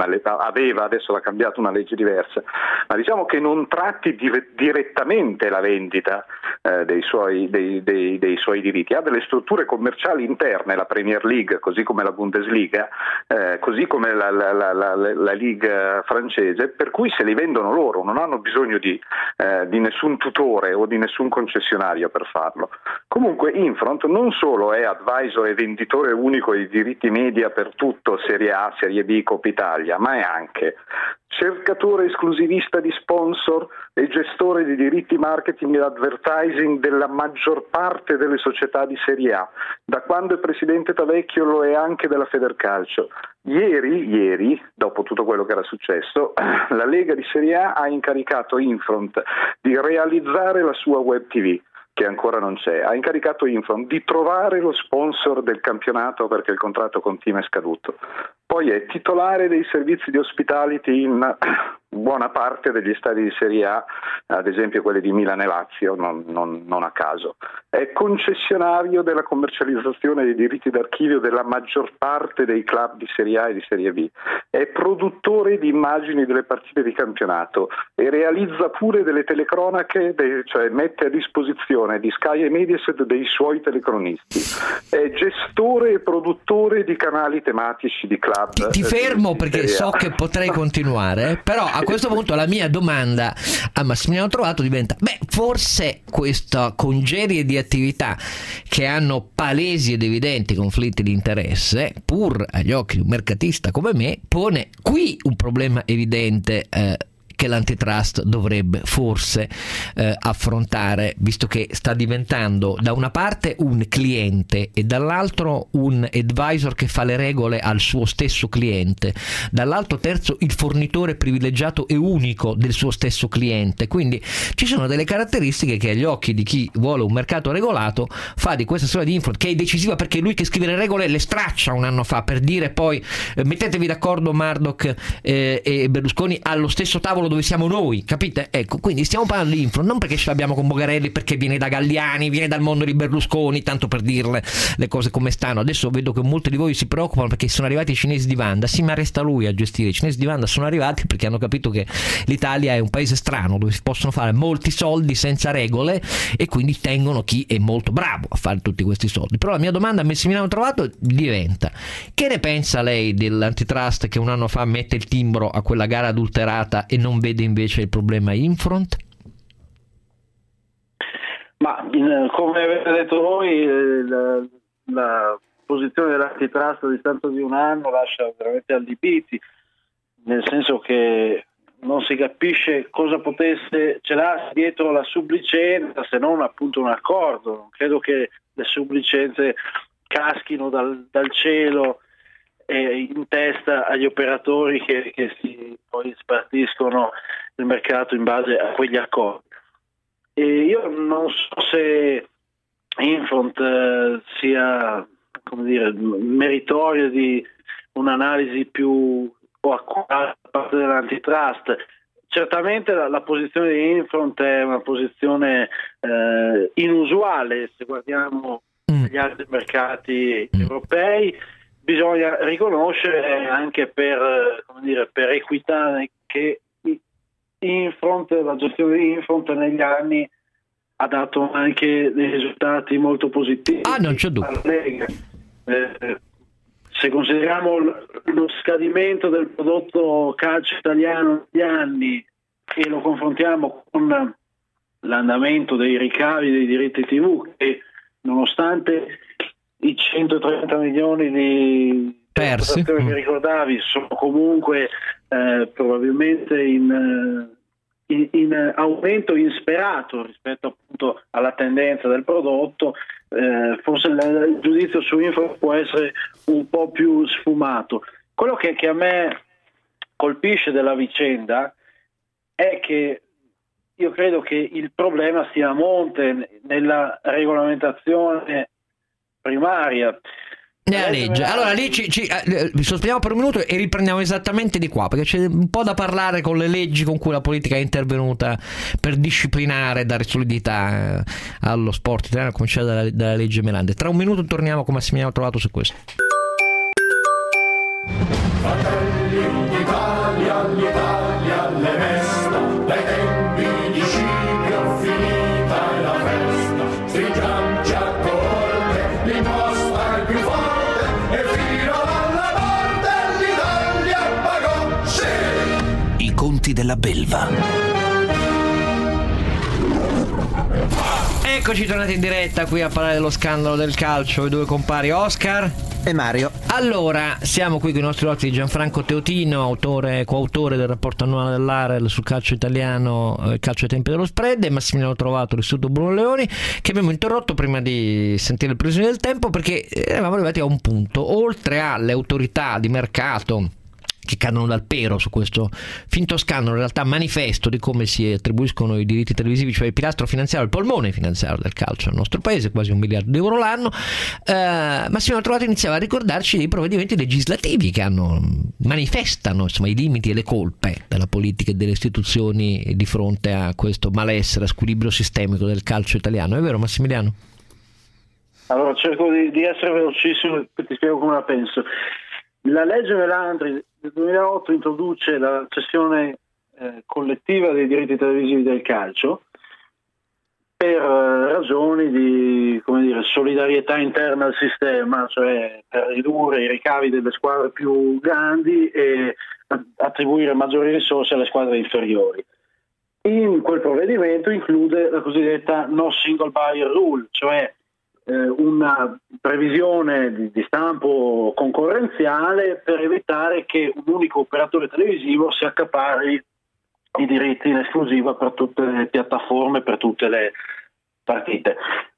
adesso l'ha cambiato una legge diversa. Ma diciamo che non tratti direttamente la vendita dei suoi diritti. Ha delle strutture commerciali interne, la Premier League, così come la Bundesliga, così come la Liga francese, per cui se li vendono loro, non hanno bisogno di nessun tutore o di nessun concessionario per farlo. Comunque Infront non solo è advisor e venditore unico di diritti media per tutto, Serie A, Serie B, Coppa Italia, ma è anche cercatore esclusivista di sponsor e gestore di diritti marketing e advertising della maggior parte delle società di Serie A. Da quando è presidente Tavecchio lo è anche della Federcalcio. Ieri, dopo tutto quello che era successo, la Lega di Serie A ha incaricato Infront di realizzare la sua web TV, che ancora non c'è. Ha incaricato Infront di trovare lo sponsor del campionato perché il contratto con Team è scaduto. Poi è titolare dei servizi di hospitality in buona parte degli stadi di Serie A, ad esempio quelli di Milan e Lazio, non a caso. È concessionario della commercializzazione dei diritti d'archivio della maggior parte dei club di Serie A e di Serie B. È produttore di immagini delle partite di campionato e realizza pure delle telecronache, cioè mette a disposizione di Sky e Mediaset dei suoi telecronisti. È gestore e produttore di canali tematici di club. Ti fermo perché so che potrei continuare, però a questo punto la mia domanda a Massimiliano Trovato diventa: forse questa congerie di attività che hanno palesi ed evidenti conflitti di interesse, pur agli occhi di un mercatista come me, pone qui un problema evidente che l'antitrust dovrebbe forse affrontare, visto che sta diventando da una parte un cliente e dall'altro un advisor che fa le regole al suo stesso cliente, dall'altro terzo il fornitore privilegiato e unico del suo stesso cliente. Quindi ci sono delle caratteristiche che agli occhi di chi vuole un mercato regolato fa di questa storia di Infront, che è decisiva perché è lui che scrive le regole le straccia un anno fa per dire poi mettetevi d'accordo Murdoch e Berlusconi allo stesso tavolo dove siamo noi, capite? Ecco, quindi stiamo parlando di Infront non perché ce l'abbiamo con Bogarelli, perché viene da Galliani, viene dal mondo di Berlusconi, tanto per dirle le cose come stanno. Adesso vedo che molti di voi si preoccupano perché sono arrivati i cinesi di Wanda. Sì, ma resta lui a gestire. I cinesi di Wanda sono arrivati perché hanno capito che l'Italia è un paese strano dove si possono fare molti soldi senza regole e quindi tengono chi è molto bravo a fare tutti questi soldi. Però la mia domanda a Massimiliano Trovato diventa: che ne pensa lei dell'antitrust che un anno fa mette il timbro a quella gara adulterata e non vede invece il problema Infront? Ma come avete detto voi, la posizione dell'antitrust a distanza di un anno lascia veramente allibiti, nel senso che non si capisce cosa potesse celarsi dietro la supplicenza se non appunto un accordo. Non credo che le supplicenze caschino dal cielo in testa agli operatori che si poi spartiscono il mercato in base a quegli accordi. E io non so se Infront sia, come dire, meritorio di un'analisi più accurata da parte dell'antitrust. Certamente la posizione di Infront è una posizione inusuale se guardiamo gli altri mercati europei. Bisogna riconoscere anche per equità che la gestione di Infront negli anni ha dato anche dei risultati molto positivi. Non c'è dubbio. Se consideriamo lo scadimento del prodotto calcio italiano negli anni e lo confrontiamo con l'andamento dei ricavi dei diritti TV, che nonostante i 130 milioni di persi che ricordavi sono comunque probabilmente in aumento insperato rispetto appunto alla tendenza del prodotto, forse il giudizio su Info può essere un po' più sfumato. Quello che a me colpisce della vicenda è che io credo che il problema sia a monte nella regolamentazione primaria. Nella legge. Allora lì ci sospendiamo per un minuto e riprendiamo esattamente di qua, perché c'è un po' da parlare con le leggi con cui la politica è intervenuta per disciplinare, dare solidità allo sport italiano, a cominciare dalla legge Melande. Tra un minuto torniamo con Massimiliano Trovato su questo. Fratelli d'Italia, l'Italia le resta, dai tempi di Scipio finita è la festa, stringiamoci a corte, l'imposta è più forte e fino alla morte l'Italia pagò, sì! I conti della belva. Eccoci tornati in diretta qui a parlare dello scandalo del calcio, i due compari Oscar e Mario. Allora, siamo qui con i nostri ospiti: Gianfranco Teotino, coautore del rapporto annuale dell'AREL sul calcio italiano, il calcio ai tempi dello spread, e Massimiliano Trovato, l'Istituto Bruno Leoni, che abbiamo interrotto prima di sentire il Presidente del Tempo perché eravamo arrivati a un punto. Oltre alle autorità di mercato che cadono dal pero su questo finto scandalo, in realtà manifesto di come si attribuiscono i diritti televisivi, cioè il pilastro finanziario, il polmone finanziario del calcio al nostro paese, quasi 1 miliardo di euro l'anno, Massimo Trovato iniziava a ricordarci dei provvedimenti legislativi che manifestano insomma i limiti e le colpe della politica e delle istituzioni di fronte a questo malessere, a squilibrio sistemico del calcio italiano. È vero, Massimiliano? Allora cerco di essere velocissimo e ti spiego come la penso. La legge Melandri del 2008 introduce la cessione collettiva dei diritti televisivi del calcio per ragioni di, come dire, solidarietà interna al sistema, cioè per ridurre i ricavi delle squadre più grandi e attribuire maggiori risorse alle squadre inferiori. In quel provvedimento include la cosiddetta no single buyer rule, cioè una previsione di stampo concorrenziale per evitare che un unico operatore televisivo si accapari i diritti in esclusiva per tutte le piattaforme, per tutte le partite.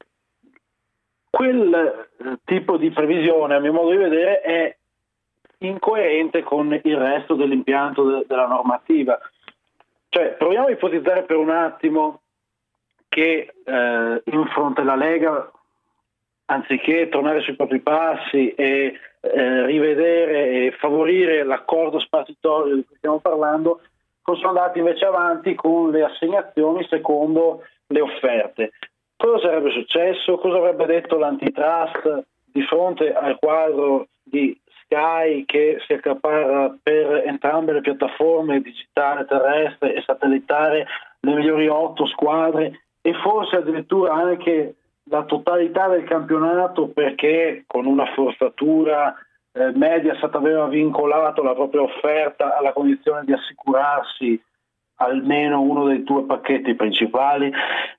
Quel tipo di previsione, a mio modo di vedere, è incoerente con il resto dell'impianto della normativa. Cioè, proviamo a ipotizzare per un attimo che in fronte alla Lega, anziché tornare sui propri passi e rivedere e favorire l'accordo spartitorio di cui stiamo parlando, fossero andati invece avanti con le assegnazioni secondo le offerte. Cosa sarebbe successo? Cosa avrebbe detto l'antitrust di fronte al quadro di Sky che si accaparra per entrambe le piattaforme, digitale, terrestre e satellitare, le migliori 8 squadre e forse addirittura anche la totalità del campionato, perché con una forzatura Mediaset aveva vincolato la propria offerta alla condizione di assicurarsi almeno uno dei 2 pacchetti principali.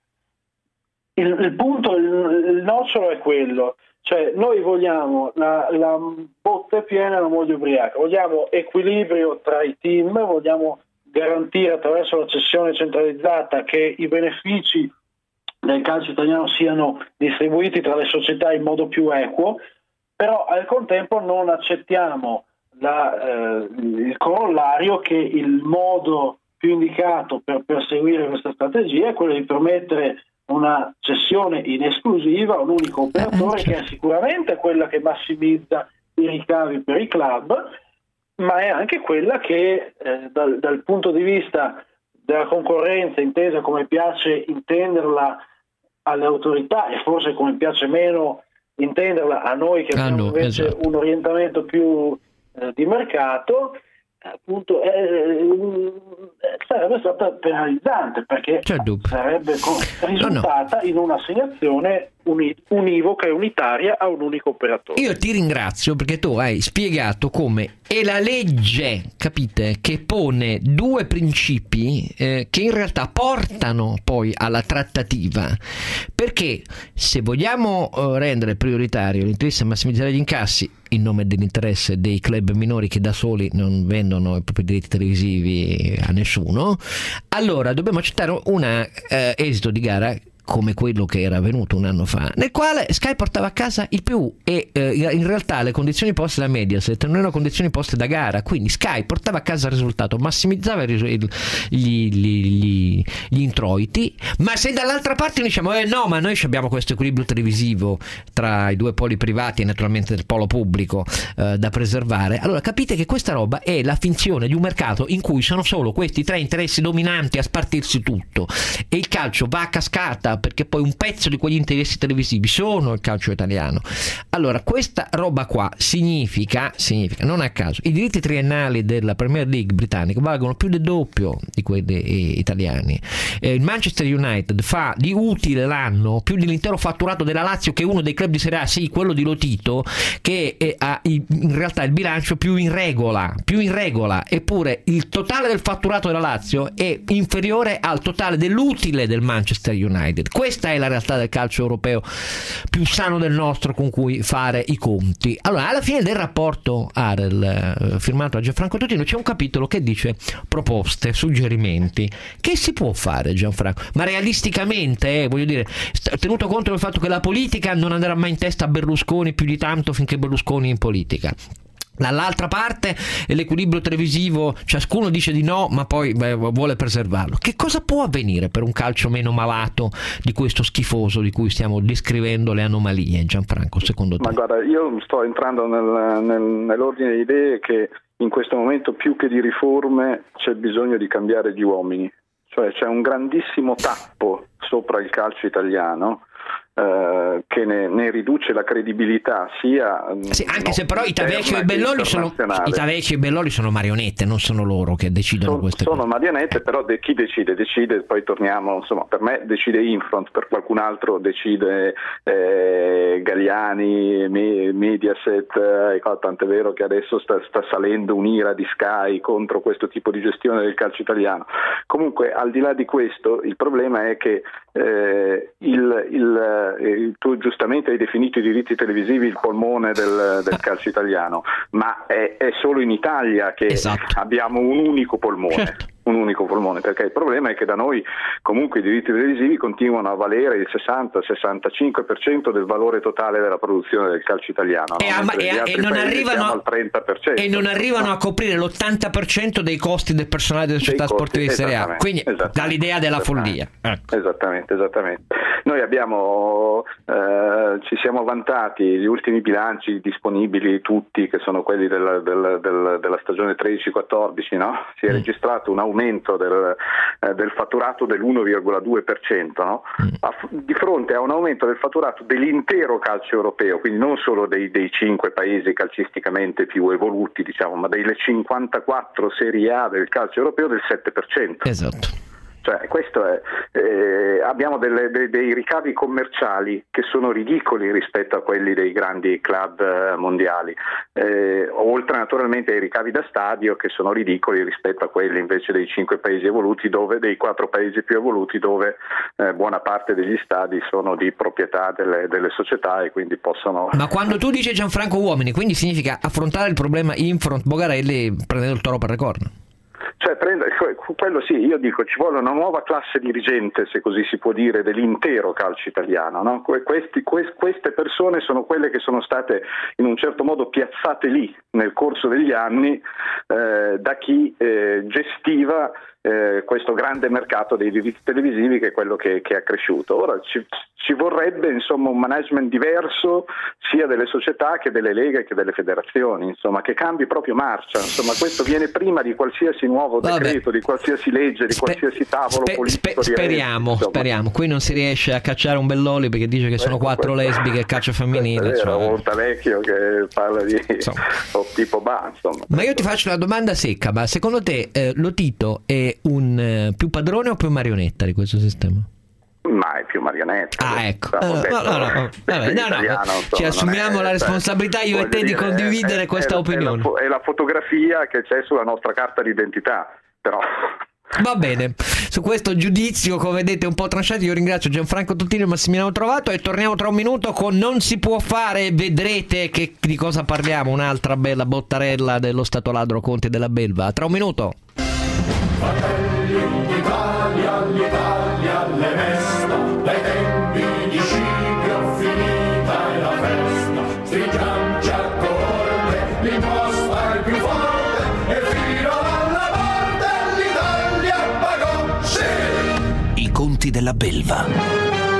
Il punto, il nocciolo è quello, cioè noi vogliamo la botte piena e la moglie ubriaca, vogliamo equilibrio tra i team, vogliamo garantire attraverso la cessione centralizzata che i benefici del calcio italiano siano distribuiti tra le società in modo più equo, però al contempo non accettiamo il corollario che il modo più indicato per perseguire questa strategia è quello di permettere una cessione in esclusiva a un unico operatore, che è sicuramente quella che massimizza i ricavi per i club, ma è anche quella che dal punto di vista della concorrenza, intesa come piace intenderla alle autorità e forse come piace meno intenderla a noi che abbiamo invece esatto. un orientamento più di mercato, appunto sarebbe stata penalizzante, perché sarebbe risultata in un'assegnazione univoca e unitaria a un unico operatore. Io ti ringrazio perché tu hai spiegato come è la legge, capite, che pone 2 principi che in realtà portano poi alla trattativa, perché se vogliamo rendere prioritario l'interesse a massimizzare gli incassi in nome dell'interesse dei club minori che da soli non vendono i propri diritti televisivi a nessuno, allora dobbiamo accettare un esito di gara come quello che era avvenuto un anno fa, nel quale Sky portava a casa il più e in realtà le condizioni poste da Mediaset non erano condizioni poste da gara, quindi Sky portava a casa il risultato, massimizzava gli introiti, ma se dall'altra parte diciamo no, ma noi abbiamo questo equilibrio televisivo tra i 2 poli privati e naturalmente il polo pubblico da preservare, allora capite che questa roba è la finzione di un mercato in cui sono solo questi 3 interessi dominanti a spartirsi tutto e il calcio va a cascata, perché poi un pezzo di quegli interessi televisivi sono il calcio italiano. Allora questa roba qua significa non a caso i diritti triennali della Premier League britannica valgono più del doppio di quelli italiani. Il Manchester United fa di utile l'anno più dell'intero fatturato della Lazio, che è uno dei club di Serie A, sì, quello di Lotito, che ha in realtà il bilancio più in regola, eppure il totale del fatturato della Lazio è inferiore al totale dell'utile del Manchester United. Questa è la realtà del calcio europeo più sano del nostro con cui fare i conti. Allora, alla fine del rapporto AREL firmato da Gianfranco Tutino c'è un capitolo che dice proposte, suggerimenti. Che si può fare, Gianfranco? Ma realisticamente, voglio dire, tenuto conto del fatto che la politica non andrà mai in testa a Berlusconi più di tanto finché Berlusconi è in politica. Dall'altra parte l'equilibrio televisivo, ciascuno dice di no ma poi vuole preservarlo. Che cosa può avvenire per un calcio meno malato di questo schifoso di cui stiamo descrivendo le anomalie, Gianfranco, secondo te? Ma guarda, io sto entrando nell'ordine di idee che in questo momento più che di riforme c'è bisogno di cambiare gli uomini, cioè c'è un grandissimo tappo sopra il calcio italiano che ne riduce la credibilità sia sì, anche se però i Tavecchio e Belloli sono marionette, non sono loro che decidono queste cose. Sono marionette, però chi decide, poi torniamo, insomma, per me decide Infront, per qualcun altro decide Galliani, Mediaset, tant'è vero che adesso sta salendo un'ira di Sky contro questo tipo di gestione del calcio italiano. Comunque, al di là di questo, il problema è che tu giustamente hai definito i diritti televisivi il polmone del calcio italiano, ma è solo in Italia che abbiamo un unico polmone. Certo. unico polmone, perché il problema è che da noi comunque i diritti televisivi continuano a valere il 60-65% del valore totale della produzione del calcio italiano, e non arrivano al 30%. E non arrivano a coprire l'80% dei costi del personale delle società sportive di Serie A, quindi dall'idea della follia. Ecco. Esattamente. Noi ci siamo vantati gli ultimi bilanci disponibili tutti, che sono quelli della stagione 13-14, no? Si è registrato un aumento del fatturato dell'1,2%, no? Di fronte a un aumento del fatturato dell'intero calcio europeo, quindi non solo dei 5 paesi calcisticamente più evoluti, diciamo, ma delle 54 Serie A del calcio europeo del 7%. Esatto. Cioè, questo è, abbiamo dei ricavi commerciali che sono ridicoli rispetto a quelli dei grandi club mondiali, oltre naturalmente ai ricavi da stadio che sono ridicoli rispetto a quelli invece dei 5 paesi evoluti, dei 4 paesi più evoluti, dove buona parte degli stadi sono di proprietà delle società e quindi possono... Ma quando tu dici Gianfranco uomini, quindi significa affrontare il problema in front Bogarelli prendendo il toro per le corna? Cioè, quello sì, io dico ci vuole una nuova classe dirigente, se così si può dire, dell'intero calcio italiano, no? Queste persone sono quelle che sono state in un certo modo piazzate lì nel corso degli anni da chi gestiva questo grande mercato dei diritti televisivi, che è quello che è cresciuto. Ora ci vorrebbe insomma un management diverso sia delle società che delle leghe che delle federazioni, insomma, che cambi proprio marcia, insomma. Questo viene prima di qualsiasi nuovo decreto, di qualsiasi legge, di qualsiasi tavolo politico. Speriamo. Qui non si riesce a cacciare un Belloli perché dice che sono 4 lesbiche e calcio femminile. Era Vecchio che parla di tipo insomma. Ma io ti faccio una domanda secca, ma secondo te Lotito è un più padrone o più marionetta di questo sistema? Ma è più marionetta. Ecco. Ci assumiamo la responsabilità io e te di condividere questa opinione. È la fotografia che c'è sulla nostra carta d'identità, però. Va bene, su questo giudizio, come vedete, un po' tranchati, io ringrazio Gianfranco Tutino e Massimiliano Trovato e torniamo tra un minuto con Non si può fare, vedrete di cosa parliamo, un'altra bella bottarella dello Stato ladro Conte della Belva. Tra un minuto. Fratelli d'Italia, l'Italia le mesta, dai tempi di Scipio finita è la festa, stringiamoci a corte, l'imposta è più forte, e fino alla morte l'Italia pagò, sì! I conti della Belva.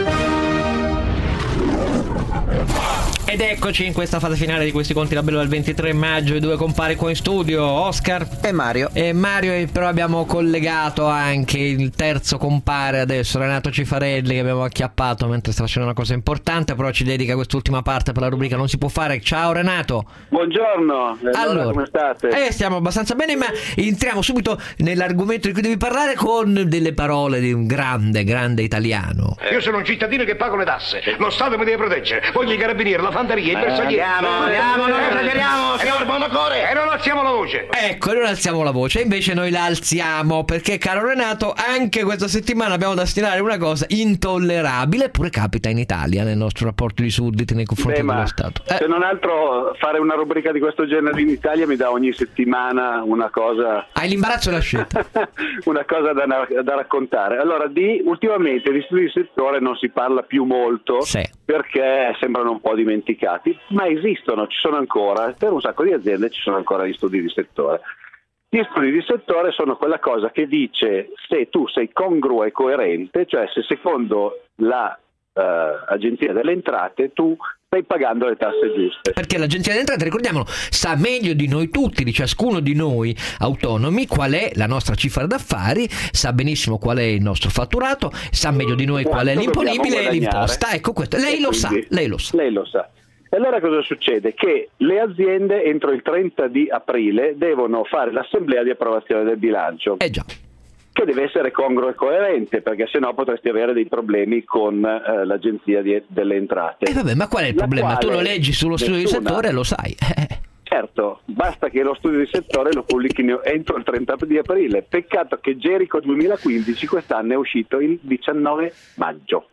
Ed eccoci in questa fase finale di questi conti della Belva del 23 maggio, i due compari qua in studio, Oscar e Mario, però abbiamo collegato anche il terzo compare adesso, Renato Cifarelli, che abbiamo acchiappato mentre sta facendo una cosa importante, però ci dedica quest'ultima parte per la rubrica Non si può fare. Ciao Renato. Buongiorno, allora come state? Stiamo abbastanza bene, ma entriamo subito nell'argomento di cui devi parlare con delle parole di un grande italiano. Io sono un cittadino che pago le tasse, lo Stato mi deve proteggere, voglio i carabinieri, la fanteria, i bersaglieri. Andiamo, non esageriamo, signor Bonocore. E non alziamo la voce. Ecco, non alziamo la voce, invece noi la alziamo, perché caro Renato, anche questa settimana abbiamo da stilare una cosa intollerabile, eppure capita in Italia nel nostro rapporto di sudditi nei confronti dello Stato. Se non altro fare una rubrica di questo genere in Italia mi dà ogni settimana una cosa. Hai l'imbarazzo della scelta. Una cosa da raccontare. Allora, ultimamente di studi di settore non si parla più molto, perché sembrano un po' dimenticati, ma esistono, ci sono ancora, per un sacco di aziende ci sono ancora gli studi di settore. Gli studi di settore sono quella cosa che dice se tu sei congruo e coerente, cioè se secondo la Agenzia delle Entrate tu stai pagando le tasse giuste. Perché l'Agenzia delle Entrate, ricordiamolo, sa meglio di noi tutti, di ciascuno di noi autonomi, qual è la nostra cifra d'affari, sa benissimo qual è il nostro fatturato, sa meglio di noi qual è l'imponibile e l'imposta. Ecco, questo lei lo sa. Lei lo sa. E allora cosa succede? Che le aziende entro il 30 di aprile devono fare l'assemblea di approvazione del bilancio. Già. Che deve essere congruo e coerente, perché sennò potresti avere dei problemi con l'Agenzia delle Entrate. Vabbè, ma qual è il problema? Tu lo leggi sullo studio di settore e lo sai. Certo, basta che lo studio di settore lo pubblichino entro il 30 di aprile. Peccato che Gerico 2015 quest'anno è uscito il 19 maggio.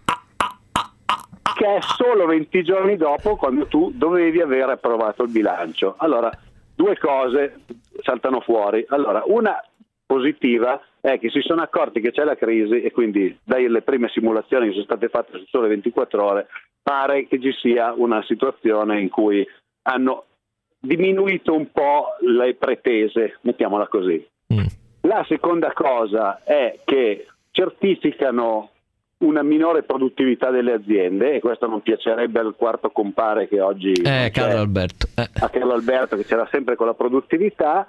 Che è solo 20 giorni dopo, quando tu dovevi aver approvato il bilancio. Allora, due cose saltano fuori. Allora, una, positiva è che si sono accorti che c'è la crisi e quindi dalle prime simulazioni che sono state fatte su sole 24 ore pare che ci sia una situazione in cui hanno diminuito un po' le pretese, mettiamola così. La seconda cosa è che certificano una minore produttività delle aziende, e questo non piacerebbe al quarto compare che oggi Carlo Alberto. A Carlo Alberto, che c'era sempre con la produttività.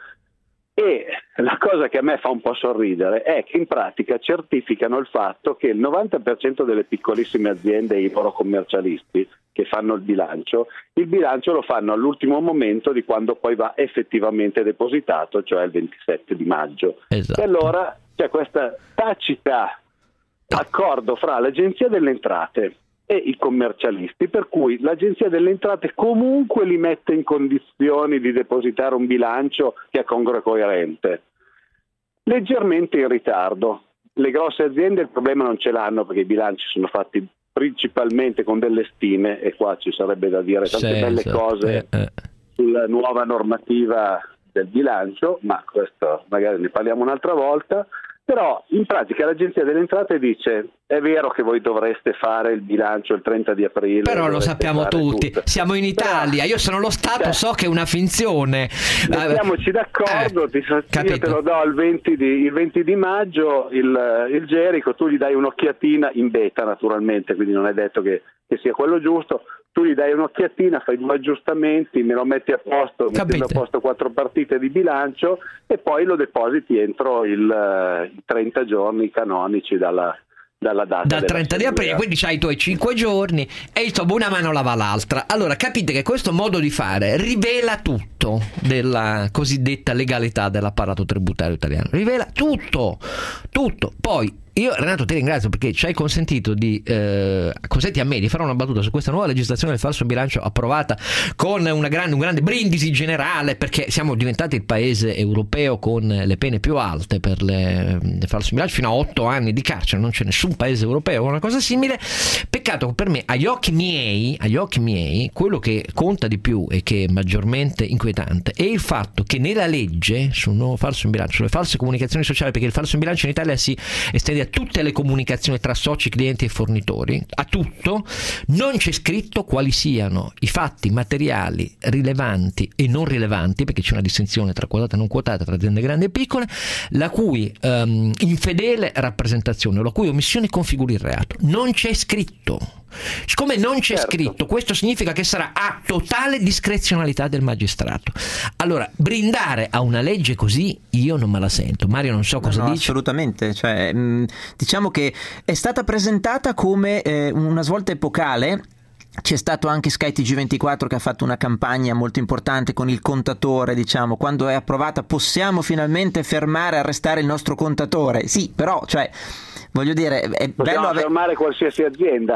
E la cosa che a me fa un po' sorridere è che in pratica certificano il fatto che il 90% delle piccolissime aziende e i loro commercialisti che fanno il bilancio lo fanno all'ultimo momento di quando poi va effettivamente depositato, cioè il 27 di maggio. Esatto. E allora c'è questa tacita accordo fra l'Agenzia delle Entrate e i commercialisti, per cui l'Agenzia delle Entrate comunque li mette in condizioni di depositare un bilancio che è congruo e coerente, leggermente in ritardo. Le grosse aziende il problema non ce l'hanno perché i bilanci sono fatti principalmente con delle stime, e qua ci sarebbe da dire tante belle cose sulla nuova normativa del bilancio, ma questo magari ne parliamo un'altra volta. Però in pratica l'Agenzia delle Entrate dice: è vero che voi dovreste fare il bilancio il 30 di aprile. Però lo sappiamo tutti, tutto. Siamo in Italia, io sono lo Stato, so che è una finzione. Mettiamoci d'accordo, io te lo do il 20 di maggio, il Gerico, tu gli dai un'occhiatina in beta naturalmente, quindi non è detto che sia quello giusto. Tu gli dai un'occhiatina, fai 2 aggiustamenti, me lo metti a posto, mettendo a posto 4 partite di bilancio e poi lo depositi entro i 30 giorni canonici dalla data. Dal 30 di aprile, quindi c'hai i tuoi 5 giorni e insomma una mano lava l'altra. Allora capite che questo modo di fare rivela tutto della cosiddetta legalità dell'apparato tributario italiano. Rivela tutto. Poi io, Renato, ti ringrazio perché ci hai consentito consenti a me di fare una battuta su questa nuova legislazione del falso bilancio approvata con un grande brindisi generale, perché siamo diventati il paese europeo con le pene più alte per le falso bilancio, fino a 8 anni di carcere. Non c'è nessun paese europeo con una cosa simile. Peccato che per me, agli occhi miei, quello che conta di più e che è maggiormente inquietante è il fatto che nella legge sul nuovo falso bilancio, sulle false comunicazioni sociali, perché il falso bilancio in Italia si estende a tutte le comunicazioni tra soci, clienti e fornitori, a tutto, non c'è scritto quali siano i fatti materiali rilevanti e non rilevanti, perché c'è una distinzione tra quotate e non quotate, tra aziende grandi e piccole, la cui infedele rappresentazione o la cui omissione configuri il reato. Non c'è scritto. Siccome non c'è scritto, questo significa che sarà a totale discrezionalità del magistrato. Allora, brindare a una legge così io non me la sento. Mario, non so cosa dici. Assolutamente, diciamo che è stata presentata come una svolta epocale. C'è stato anche Sky TG24 che ha fatto una campagna molto importante con il contatore, diciamo, quando è approvata possiamo finalmente fermare, arrestare il nostro contatore. Sì, però, voglio dire, è possiamo bello fermare qualsiasi azienda.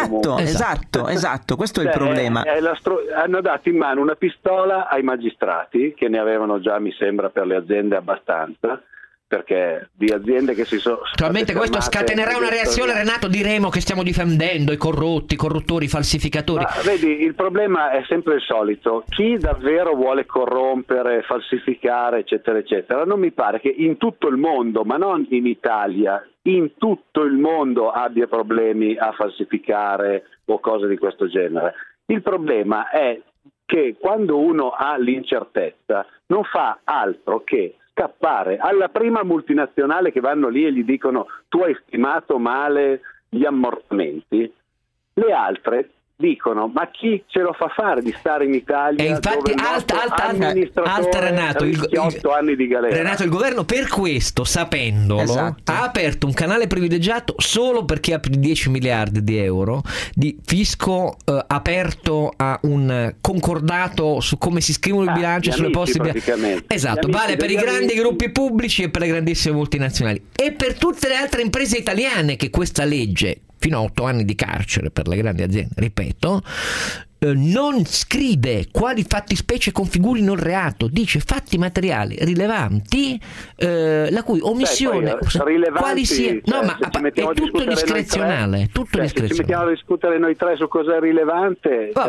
Esatto, questo è il problema. Hanno dato in mano una pistola ai magistrati, che ne avevano già, mi sembra, per le aziende abbastanza, perché di aziende che si sono naturalmente questo scatenerà una reazione, Renato, diremo che stiamo difendendo i corruttori, i falsificatori. Ma vedi, il problema è sempre il solito: chi davvero vuole corrompere, falsificare, eccetera eccetera, non mi pare che in tutto il mondo, ma non in Italia, in tutto il mondo abbia problemi a falsificare o cose di questo genere. Il problema è che quando uno ha l'incertezza non fa altro che scappare alla prima multinazionale che vanno lì e gli dicono: tu hai stimato male gli ammortamenti. Le altre dicono: ma chi ce lo fa fare di stare in Italia? E infatti alta Renato, 8 anni di galera. Renato, il governo per questo, sapendolo, ha aperto un canale privilegiato solo perché ha più di 10 miliardi di euro di fisco aperto a un concordato su come si scrivono i bilanci sulle poste. Esatto, vale per i grandi gruppi pubblici e per le grandissime multinazionali e per tutte le altre imprese italiane che questa legge, fino a 8 anni di carcere per le grandi aziende, ripeto, non scrive quali fattispecie configurino il reato, dice fatti materiali rilevanti la cui omissione quali sia, ma è tutto discrezionale, Se ci mettiamo a discutere noi tre su cosa è rilevante,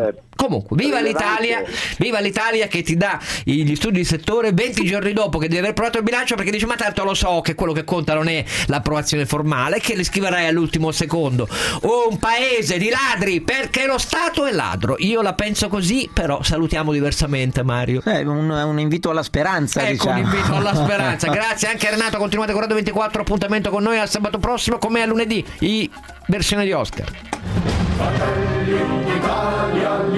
Comunque, viva l'Italia che ti dà gli studi di settore 20 giorni dopo che devi aver provato il bilancio, perché dice: ma tanto lo so che quello che conta non è l'approvazione formale, che le scriverai all'ultimo secondo. Un paese di ladri, perché lo Stato è ladro. Io la penso così, però salutiamo diversamente, Mario. Un invito alla speranza. Ecco, un invito alla speranza. Grazie anche a Renato, continuate con Radio 24, appuntamento con noi al sabato prossimo, come a lunedì, versione di Oscar. Fratelli d'Italia,